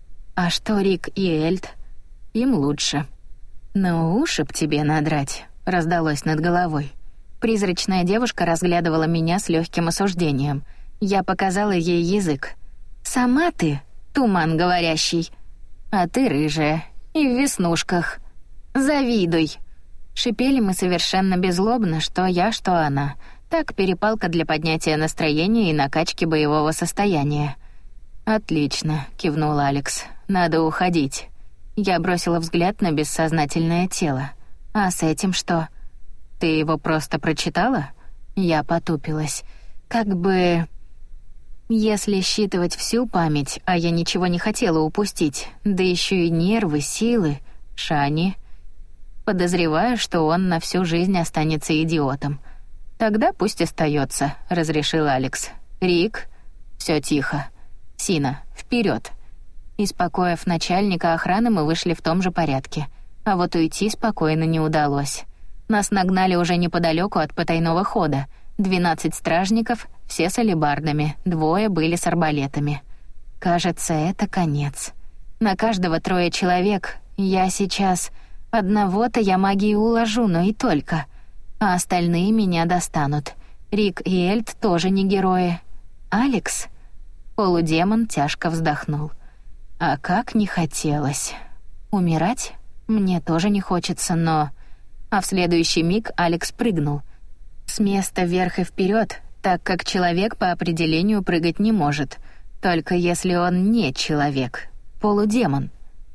А что Рик и Эльд? Им лучше. «Ну, уши б тебе надрать», — раздалось над головой. Призрачная девушка разглядывала меня с легким осуждением. Я показала ей язык. «Сама ты, туман говорящий, а ты рыжая и в веснушках. Завидуй». Шипели мы совершенно беззлобно, что я, что она. Так, перепалка для поднятия настроения и накачки боевого состояния. «Отлично», — кивнул Алекс. «Надо уходить». Я бросила взгляд на бессознательное тело. «А с этим что? Ты его просто прочитала?» Я потупилась. Как бы... Если считывать всю память, а я ничего не хотела упустить, да еще и нервы, силы, Шани... Подозреваю, что он на всю жизнь останется идиотом. «Тогда пусть остается», — разрешил Алекс. «Рик, все тихо. Сина, вперед. Испокоив начальника охраны, мы вышли в том же порядке. А вот уйти спокойно не удалось. Нас нагнали уже неподалеку от потайного хода. Двенадцать стражников, все с алебардами, двое были с арбалетами. Кажется, это конец. На каждого трое человек. Я сейчас... Одного-то я магией уложу, но и только. А остальные меня достанут. Рик и Эльд тоже не герои. Алекс? Полудемон тяжко вздохнул. А как не хотелось. Умирать? Мне тоже не хочется, но... А в следующий миг Алекс прыгнул. С места вверх и вперед, так как человек по определению прыгать не может. Только если он не человек. Полудемон.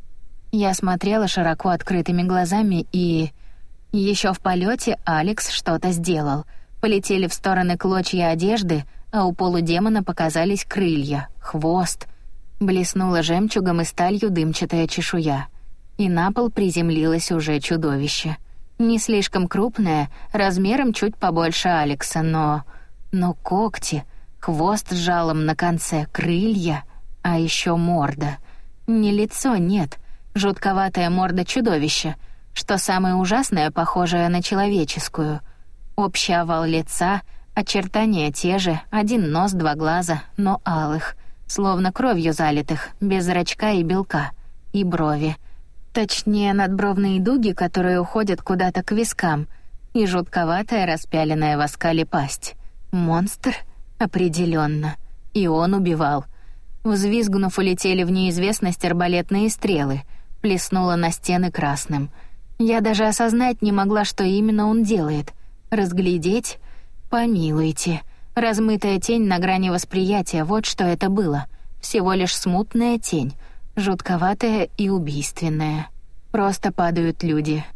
Я смотрела широко открытыми глазами и... Еще в полете Алекс что-то сделал. Полетели в стороны клочья одежды, а у полудемона показались крылья, хвост. Блеснула жемчугом и сталью дымчатая чешуя. И на пол приземлилось уже чудовище. Не слишком крупное, размером чуть побольше Алекса, но... Но когти, хвост с жалом на конце, крылья, а еще морда. Не лицо, нет, жутковатая морда чудовища, что самое ужасное, похожее на человеческую. Общий овал лица, очертания те же, один нос, два глаза, но алых, словно кровью залитых, без зрачка и белка, и брови. Точнее, надбровные дуги, которые уходят куда-то к вискам, и жутковатая распяленная в оскале пасть. Монстр? Определенно. И он убивал. Взвизгнув, улетели в неизвестность арбалетные стрелы, плеснуло на стены красным. Я даже осознать не могла, что именно он делает. Разглядеть? Помилуйте. Размытая тень на грани восприятия, вот что это было. Всего лишь смутная тень, жутковатая и убийственная. Просто падают люди.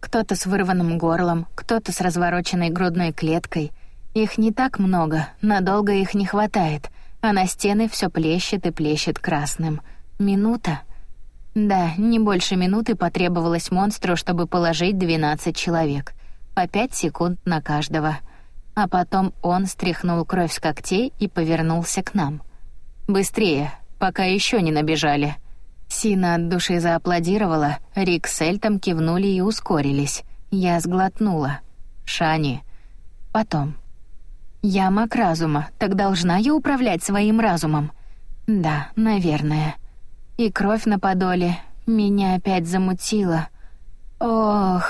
Кто-то с вырванным горлом, кто-то с развороченной грудной клеткой. Их не так много, надолго их не хватает, а на стены все плещет и плещет красным. Минута? Да, не больше минуты потребовалось монстру, чтобы положить двенадцать человек. По пять секунд на каждого. А потом он стряхнул кровь с когтей и повернулся к нам. «Быстрее, пока еще не набежали». Сина от души зааплодировала, Рик с Эльтом кивнули и ускорились. Я сглотнула. «Шани». Потом. «Я маг разума, так должна я управлять своим разумом?» «Да, наверное». И кровь на подоле меня опять замутила. Ох.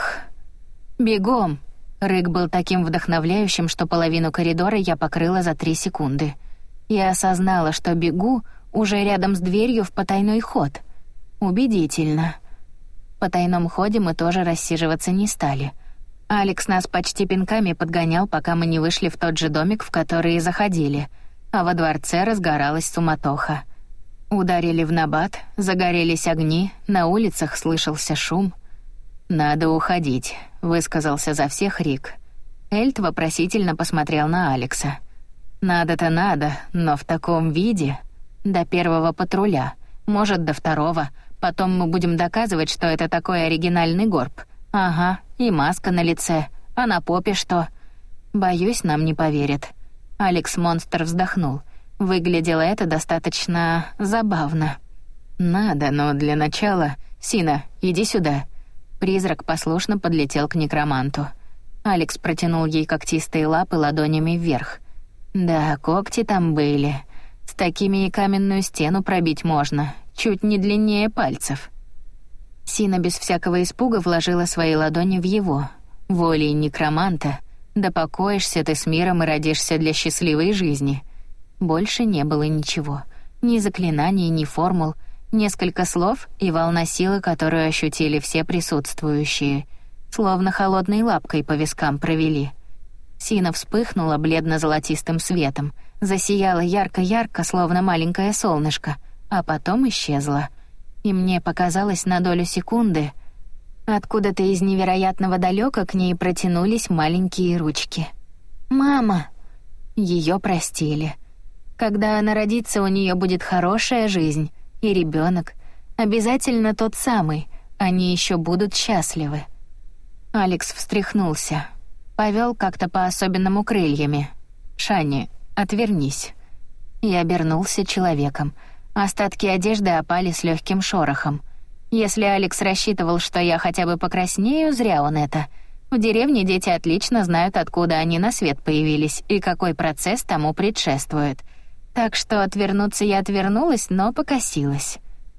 «Бегом!» Рык был таким вдохновляющим, что половину коридора я покрыла за три секунды. Я осознала, что бегу уже рядом с дверью в потайной ход. Убедительно. В потайном ходе мы тоже рассиживаться не стали. Алекс нас почти пинками подгонял, пока мы не вышли в тот же домик, в который и заходили, а во дворце разгоралась суматоха. Ударили в набат, загорелись огни, на улицах слышался шум. «Надо уходить», — высказался за всех Рик. Эльт вопросительно посмотрел на Алекса. «Надо-то надо, но в таком виде. До первого патруля, может, до второго. Потом мы будем доказывать, что это такой оригинальный горб. Ага, и маска на лице. А на попе что? Боюсь, нам не поверят». Алекс-монстр вздохнул. Выглядело это достаточно забавно. «Надо, но для начала... Сина, иди сюда». Призрак послушно подлетел к некроманту. Алекс протянул ей когтистые лапы ладонями вверх. Да, когти там были. С такими и каменную стену пробить можно, чуть не длиннее пальцев. Сина без всякого испуга вложила свои ладони в его. Волей некроманта. Да покоишься ты с миром и родишься для счастливой жизни. Больше не было ничего. Ни заклинаний, ни формул. Несколько слов и волна силы, которую ощутили все присутствующие. Словно холодной лапкой по вискам провели. Сина вспыхнула бледно-золотистым светом. Засияла ярко-ярко, словно маленькое солнышко. А потом исчезла. И мне показалось на долю секунды... Откуда-то из невероятного далека к ней протянулись маленькие ручки. «Мама!» Ее простили. Когда она родится, у нее будет хорошая жизнь. И ребенок. Обязательно тот самый. Они еще будут счастливы. Алекс встряхнулся. Повел как-то по-особенному крыльями. «Шани, отвернись». И обернулся человеком. Остатки одежды опали с легким шорохом. Если Алекс рассчитывал, что я хотя бы покраснею, зря он это. В деревне дети отлично знают, откуда они на свет появились и какой процесс тому предшествует. Так что отвернуться я отвернулась, но покосилась.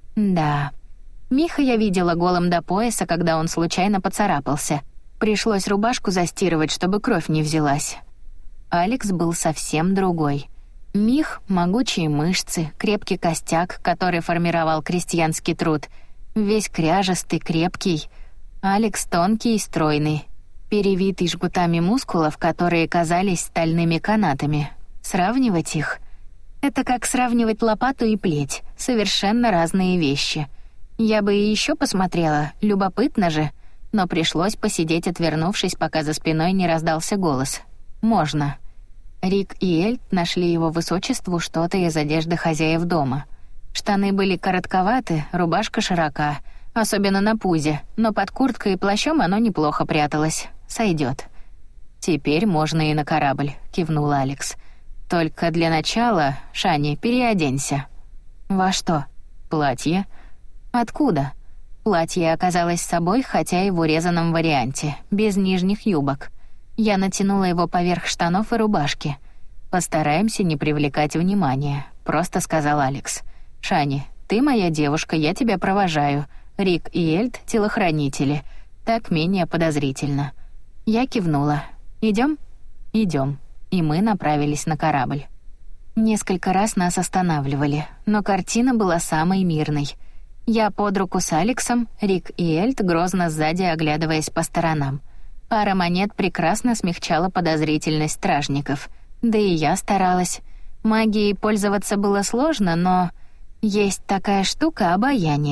Да. Миха я видела голым до пояса, когда он случайно поцарапался. Пришлось рубашку застирывать, чтобы кровь не взялась. Алекс был совсем другой. Мих — могучие мышцы, крепкий костяк, который формировал крестьянский труд. Весь кряжестый, крепкий. Алекс тонкий и стройный, перевитый жгутами мускулов, которые казались стальными канатами. Сравнивать их — это как сравнивать лопату и плеть, совершенно разные вещи. Я бы и еще посмотрела, любопытно же, но пришлось посидеть, отвернувшись, пока за спиной не раздался голос. «Можно». Рик и Эльт нашли его высочеству что-то из одежды хозяев дома. Штаны были коротковаты, рубашка широка, особенно на пузе, но под курткой и плащом оно неплохо пряталось. Сойдет. «Теперь можно и на корабль», — кивнул Алекс. «Только для начала, Шани, переоденься». «Во что?» «Платье». «Откуда?» Платье оказалось с собой, хотя и в урезанном варианте, без нижних юбок. Я натянула его поверх штанов и рубашки. «Постараемся не привлекать внимания», — просто сказал Алекс. «Шани, ты моя девушка, я тебя провожаю. Рик и Эльт — телохранители. Так менее подозрительно». Я кивнула. «Идём?» «Идём». И мы направились на корабль. Несколько раз нас останавливали, но картина была самой мирной. Я под руку с Алексом, Рик и Эльт грозно сзади, оглядываясь по сторонам. Пара монет прекрасно смягчала подозрительность стражников. Да и я старалась. Магией пользоваться было сложно, но... Есть такая штука — обаяние.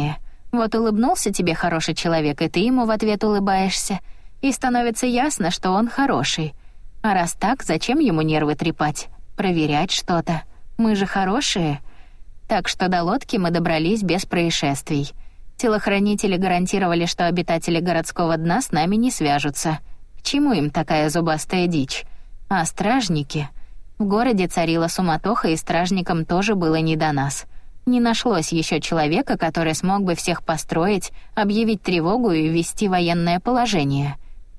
Вот улыбнулся тебе хороший человек, и ты ему в ответ улыбаешься, и становится ясно, что он хороший. А раз так, зачем ему нервы трепать, проверять что-то? Мы же хорошие. Так что до лодки мы добрались без происшествий. Телохранители гарантировали, что обитатели городского дна с нами не свяжутся. К чему им такая зубастая дичь? А стражники? В городе царила суматоха, и стражникам тоже было не до нас. Не нашлось еще человека, который смог бы всех построить, объявить тревогу и ввести военное положение.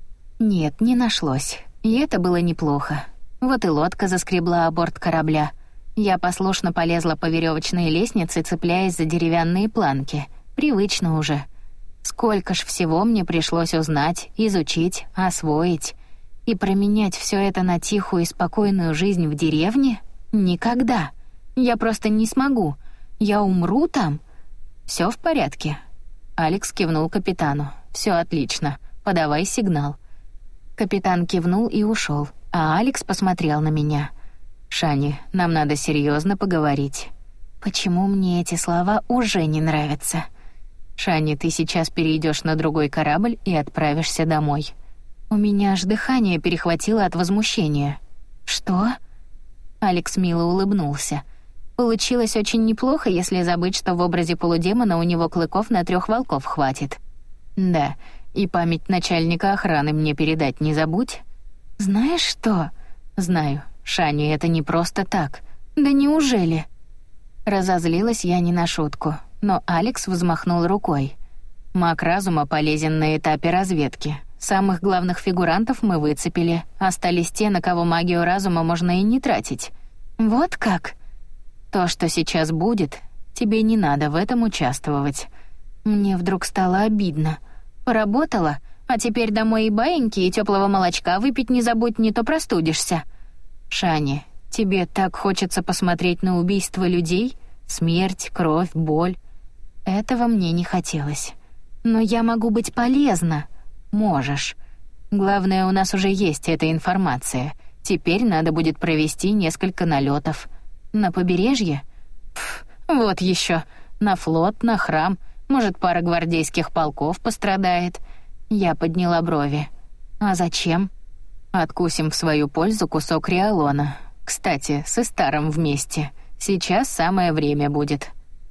Нет, не нашлось. И это было неплохо. Вот и лодка заскребла о борт корабля. Я послушно полезла по веревочной лестнице, цепляясь за деревянные планки. Привычно уже. Сколько ж всего мне пришлось узнать, изучить, освоить. И променять все это на тихую и спокойную жизнь в деревне? Никогда. Я просто не смогу. Я умру там. Все в порядке. Алекс кивнул капитану. Все отлично. Подавай сигнал. Капитан кивнул и ушел, а Алекс посмотрел на меня. «Шани, нам надо серьезно поговорить». Почему мне эти слова уже не нравятся? «Шани, ты сейчас перейдешь на другой корабль и отправишься домой». У меня аж дыхание перехватило от возмущения. «Что?» Алекс мило улыбнулся. Получилось очень неплохо, если забыть, что в образе полудемона у него клыков на трех волков хватит. «Да, и память начальника охраны мне передать не забудь». «Знаешь что?» «Знаю. Шани, это не просто так». «Да неужели?» Разозлилась я не на шутку, но Алекс взмахнул рукой. «Маг разума полезен на этапе разведки. Самых главных фигурантов мы выцепили. Остались те, на кого магию разума можно и не тратить». «Вот как?» «То, что сейчас будет, тебе не надо в этом участвовать». Мне вдруг стало обидно. Поработала, а теперь домой и баиньки, и теплого молочка выпить не забудь, не то простудишься. Шани, тебе так хочется посмотреть на убийство людей? Смерть, кровь, боль. Этого мне не хотелось. Но я могу быть полезна. Можешь. Главное, у нас уже есть эта информация. Теперь надо будет провести несколько налетов. На побережье? Пф, вот еще. На флот, на храм. Может, пара гвардейских полков пострадает. Я подняла брови. А зачем? Откусим в свою пользу кусок Риалона. Кстати, с Истаром вместе. Сейчас самое время будет.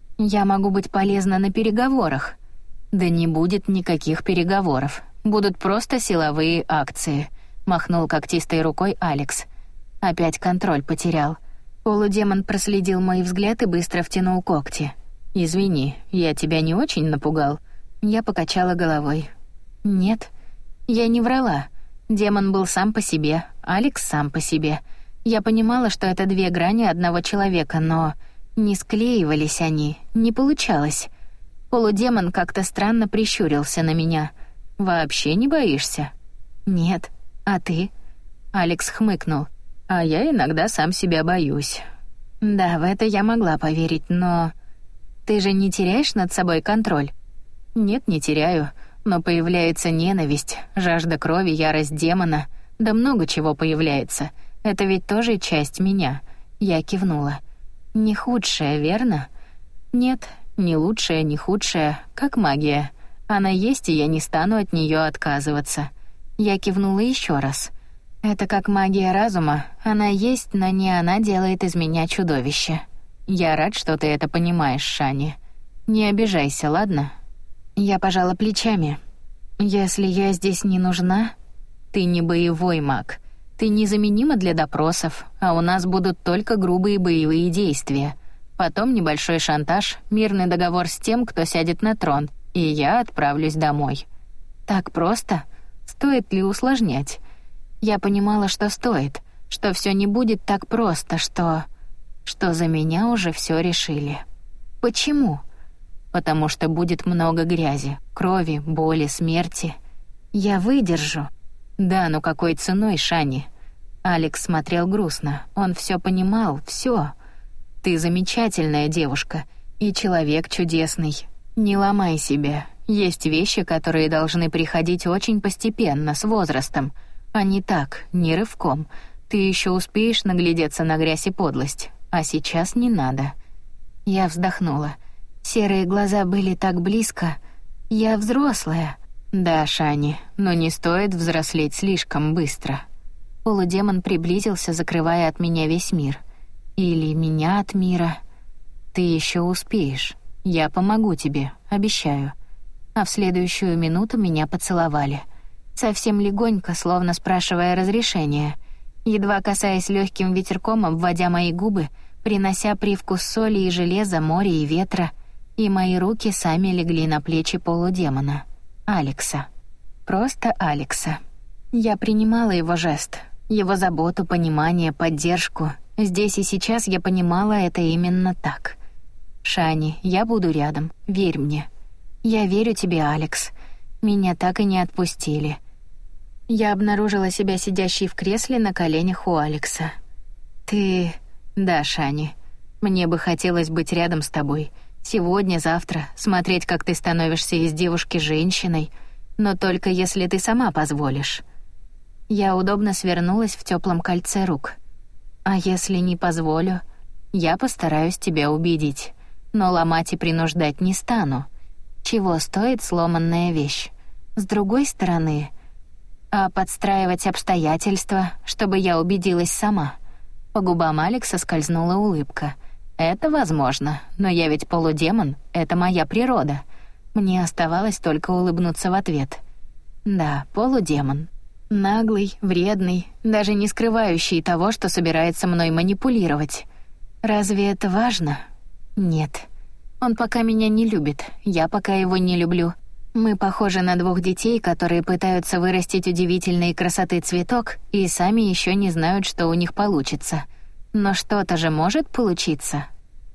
Я могу быть полезна на переговорах. Да не будет никаких переговоров. Будут просто силовые акции. Махнул когтистой рукой Алекс. Опять контроль потерял. Полудемон проследил мой взгляд и быстро втянул когти. «Извини, я тебя не очень напугал?» Я покачала головой. «Нет, я не врала. Демон был сам по себе, Алекс сам по себе. Я понимала, что это две грани одного человека, но не склеивались они, не получалось. Полудемон как-то странно прищурился на меня. «Вообще не боишься?» «Нет. А ты?» Алекс хмыкнул. «А я иногда сам себя боюсь». Да, в это я могла поверить, но... Ты же не теряешь над собой контроль? Нет, не теряю, но появляется ненависть, жажда крови, ярость демона, да много чего появляется. Это ведь тоже часть меня. Я кивнула. Не худшая, верно? Нет, не лучшая, не худшая, как магия. Она есть, и я не стану от нее отказываться. Я кивнула еще раз. Это как магия разума. Она есть, но не она делает из меня чудовище. Я рад, что ты это понимаешь, Шани. Не обижайся, ладно? Я пожала плечами. Если я здесь не нужна, ты не боевой маг. Ты незаменима для допросов, а у нас будут только грубые боевые действия. Потом небольшой шантаж, мирный договор с тем, кто сядет на трон, и я отправлюсь домой. Так просто? Стоит ли усложнять? Я понимала, что стоит, что все не будет так просто, что... что за меня уже все решили. Почему? Потому что будет много грязи, крови, боли, смерти. Я выдержу. Да, но какой ценой, Шани? Алекс смотрел грустно. Он все понимал, все. Ты замечательная девушка и человек чудесный. Не ломай себя. Есть вещи, которые должны приходить очень постепенно, с возрастом, а не так, не рывком. Ты еще успеешь наглядеться на грязь и подлость. А сейчас не надо. Я вздохнула. Серые глаза были так близко. Я взрослая. Да, Шани, но не стоит взрослеть слишком быстро. Полудемон приблизился, закрывая от меня весь мир. Или меня от мира. Ты еще успеешь. Я помогу тебе, обещаю. А в следующую минуту меня поцеловали. Совсем легонько, словно спрашивая разрешения. Едва касаясь легким ветерком, обводя мои губы, принося привкус соли и железа, моря и ветра, и мои руки сами легли на плечи полудемона. Алекса. Просто Алекса. Я принимала его жест, его заботу, понимание, поддержку. Здесь и сейчас я понимала это именно так. «Шани, я буду рядом, верь мне». «Я верю тебе, Алекс». Меня так и не отпустили. Я обнаружила себя сидящей в кресле на коленях у Алекса. «Ты...» «Да, Шани. Мне бы хотелось быть рядом с тобой. Сегодня, завтра, смотреть, как ты становишься из девушки женщиной, но только если ты сама позволишь». Я удобно свернулась в теплом кольце рук. «А если не позволю? Я постараюсь тебя убедить, но ломать и принуждать не стану. Чего стоит сломанная вещь? С другой стороны, а подстраивать обстоятельства, чтобы я убедилась сама». По губам Алекса скользнула улыбка. «Это возможно, но я ведь полудемон, это моя природа». Мне оставалось только улыбнуться в ответ. «Да, полудемон. Наглый, вредный, даже не скрывающий того, что собирается мной манипулировать. Разве это важно? Нет. Он пока меня не любит, я пока его не люблю. Мы похожи на двух детей, которые пытаются вырастить удивительной красоты цветок и сами еще не знают, что у них получится. Но что-то же может получиться.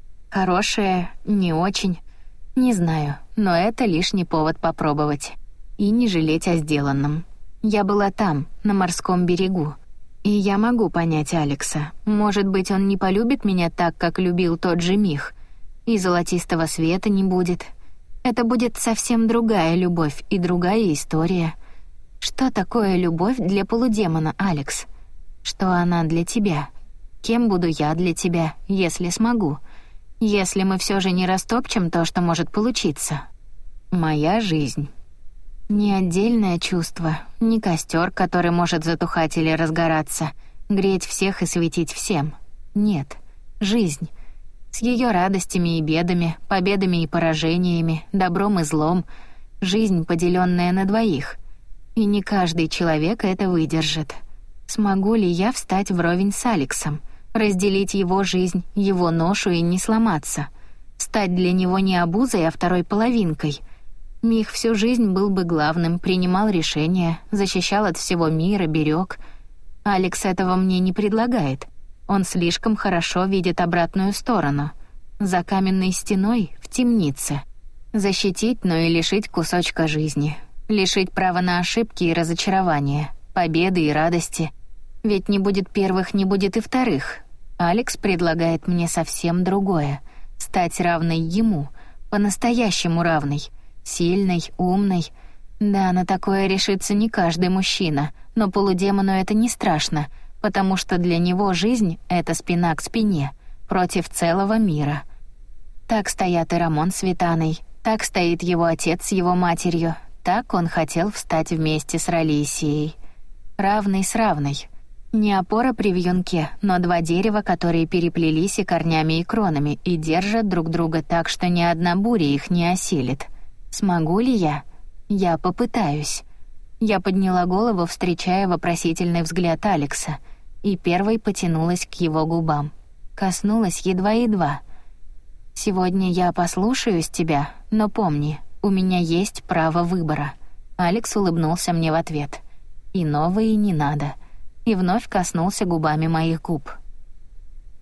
Хорошее, не очень. Не знаю, но это лишний повод попробовать. И не жалеть о сделанном. Я была там, на морском берегу. И я могу понять Алекса. Может быть, он не полюбит меня так, как любил тот же Мих. И золотистого света не будет. Это будет совсем другая любовь и другая история. Что такое любовь для полудемона, Алекс? Что она для тебя? Кем буду я для тебя, если смогу? Если мы все же не растопчем то, что может получиться? Моя жизнь. Не отдельное чувство, не костер, который может затухать или разгораться, греть всех и светить всем. Нет, жизнь. С ее радостями и бедами, победами и поражениями, добром и злом. Жизнь, поделенная на двоих. И не каждый человек это выдержит. Смогу ли я встать вровень с Алексом, разделить его жизнь, его ношу и не сломаться? Стать для него не обузой, а второй половинкой? Мих всю жизнь был бы главным, принимал решения, защищал от всего мира, берег. Алекс этого мне не предлагает. Он слишком хорошо видит обратную сторону. За каменной стеной, в темнице. Защитить, но и лишить кусочка жизни. Лишить права на ошибки и разочарования, победы и радости. Ведь не будет первых, не будет и вторых. Алекс предлагает мне совсем другое. Стать равной ему, по-настоящему равной. Сильной, умной. Да, на такое решится не каждый мужчина, но полудемону это не страшно, потому что для него жизнь — это спина к спине, против целого мира. Так стоят и Рамон с Витаной, так стоит его отец с его матерью, так он хотел встать вместе с Ралисией. Равный с равной. Не опора при вьюнке, но два дерева, которые переплелись и корнями, и кронами, и держат друг друга так, что ни одна буря их не осилит. Смогу ли я? Я попытаюсь. Я подняла голову, встречая вопросительный взгляд Алекса, и первой потянулась к его губам. Коснулась едва-едва. «Сегодня я послушаюсь тебя, но помни, у меня есть право выбора». Алекс улыбнулся мне в ответ. «Иного и не надо». И вновь коснулся губами моих губ.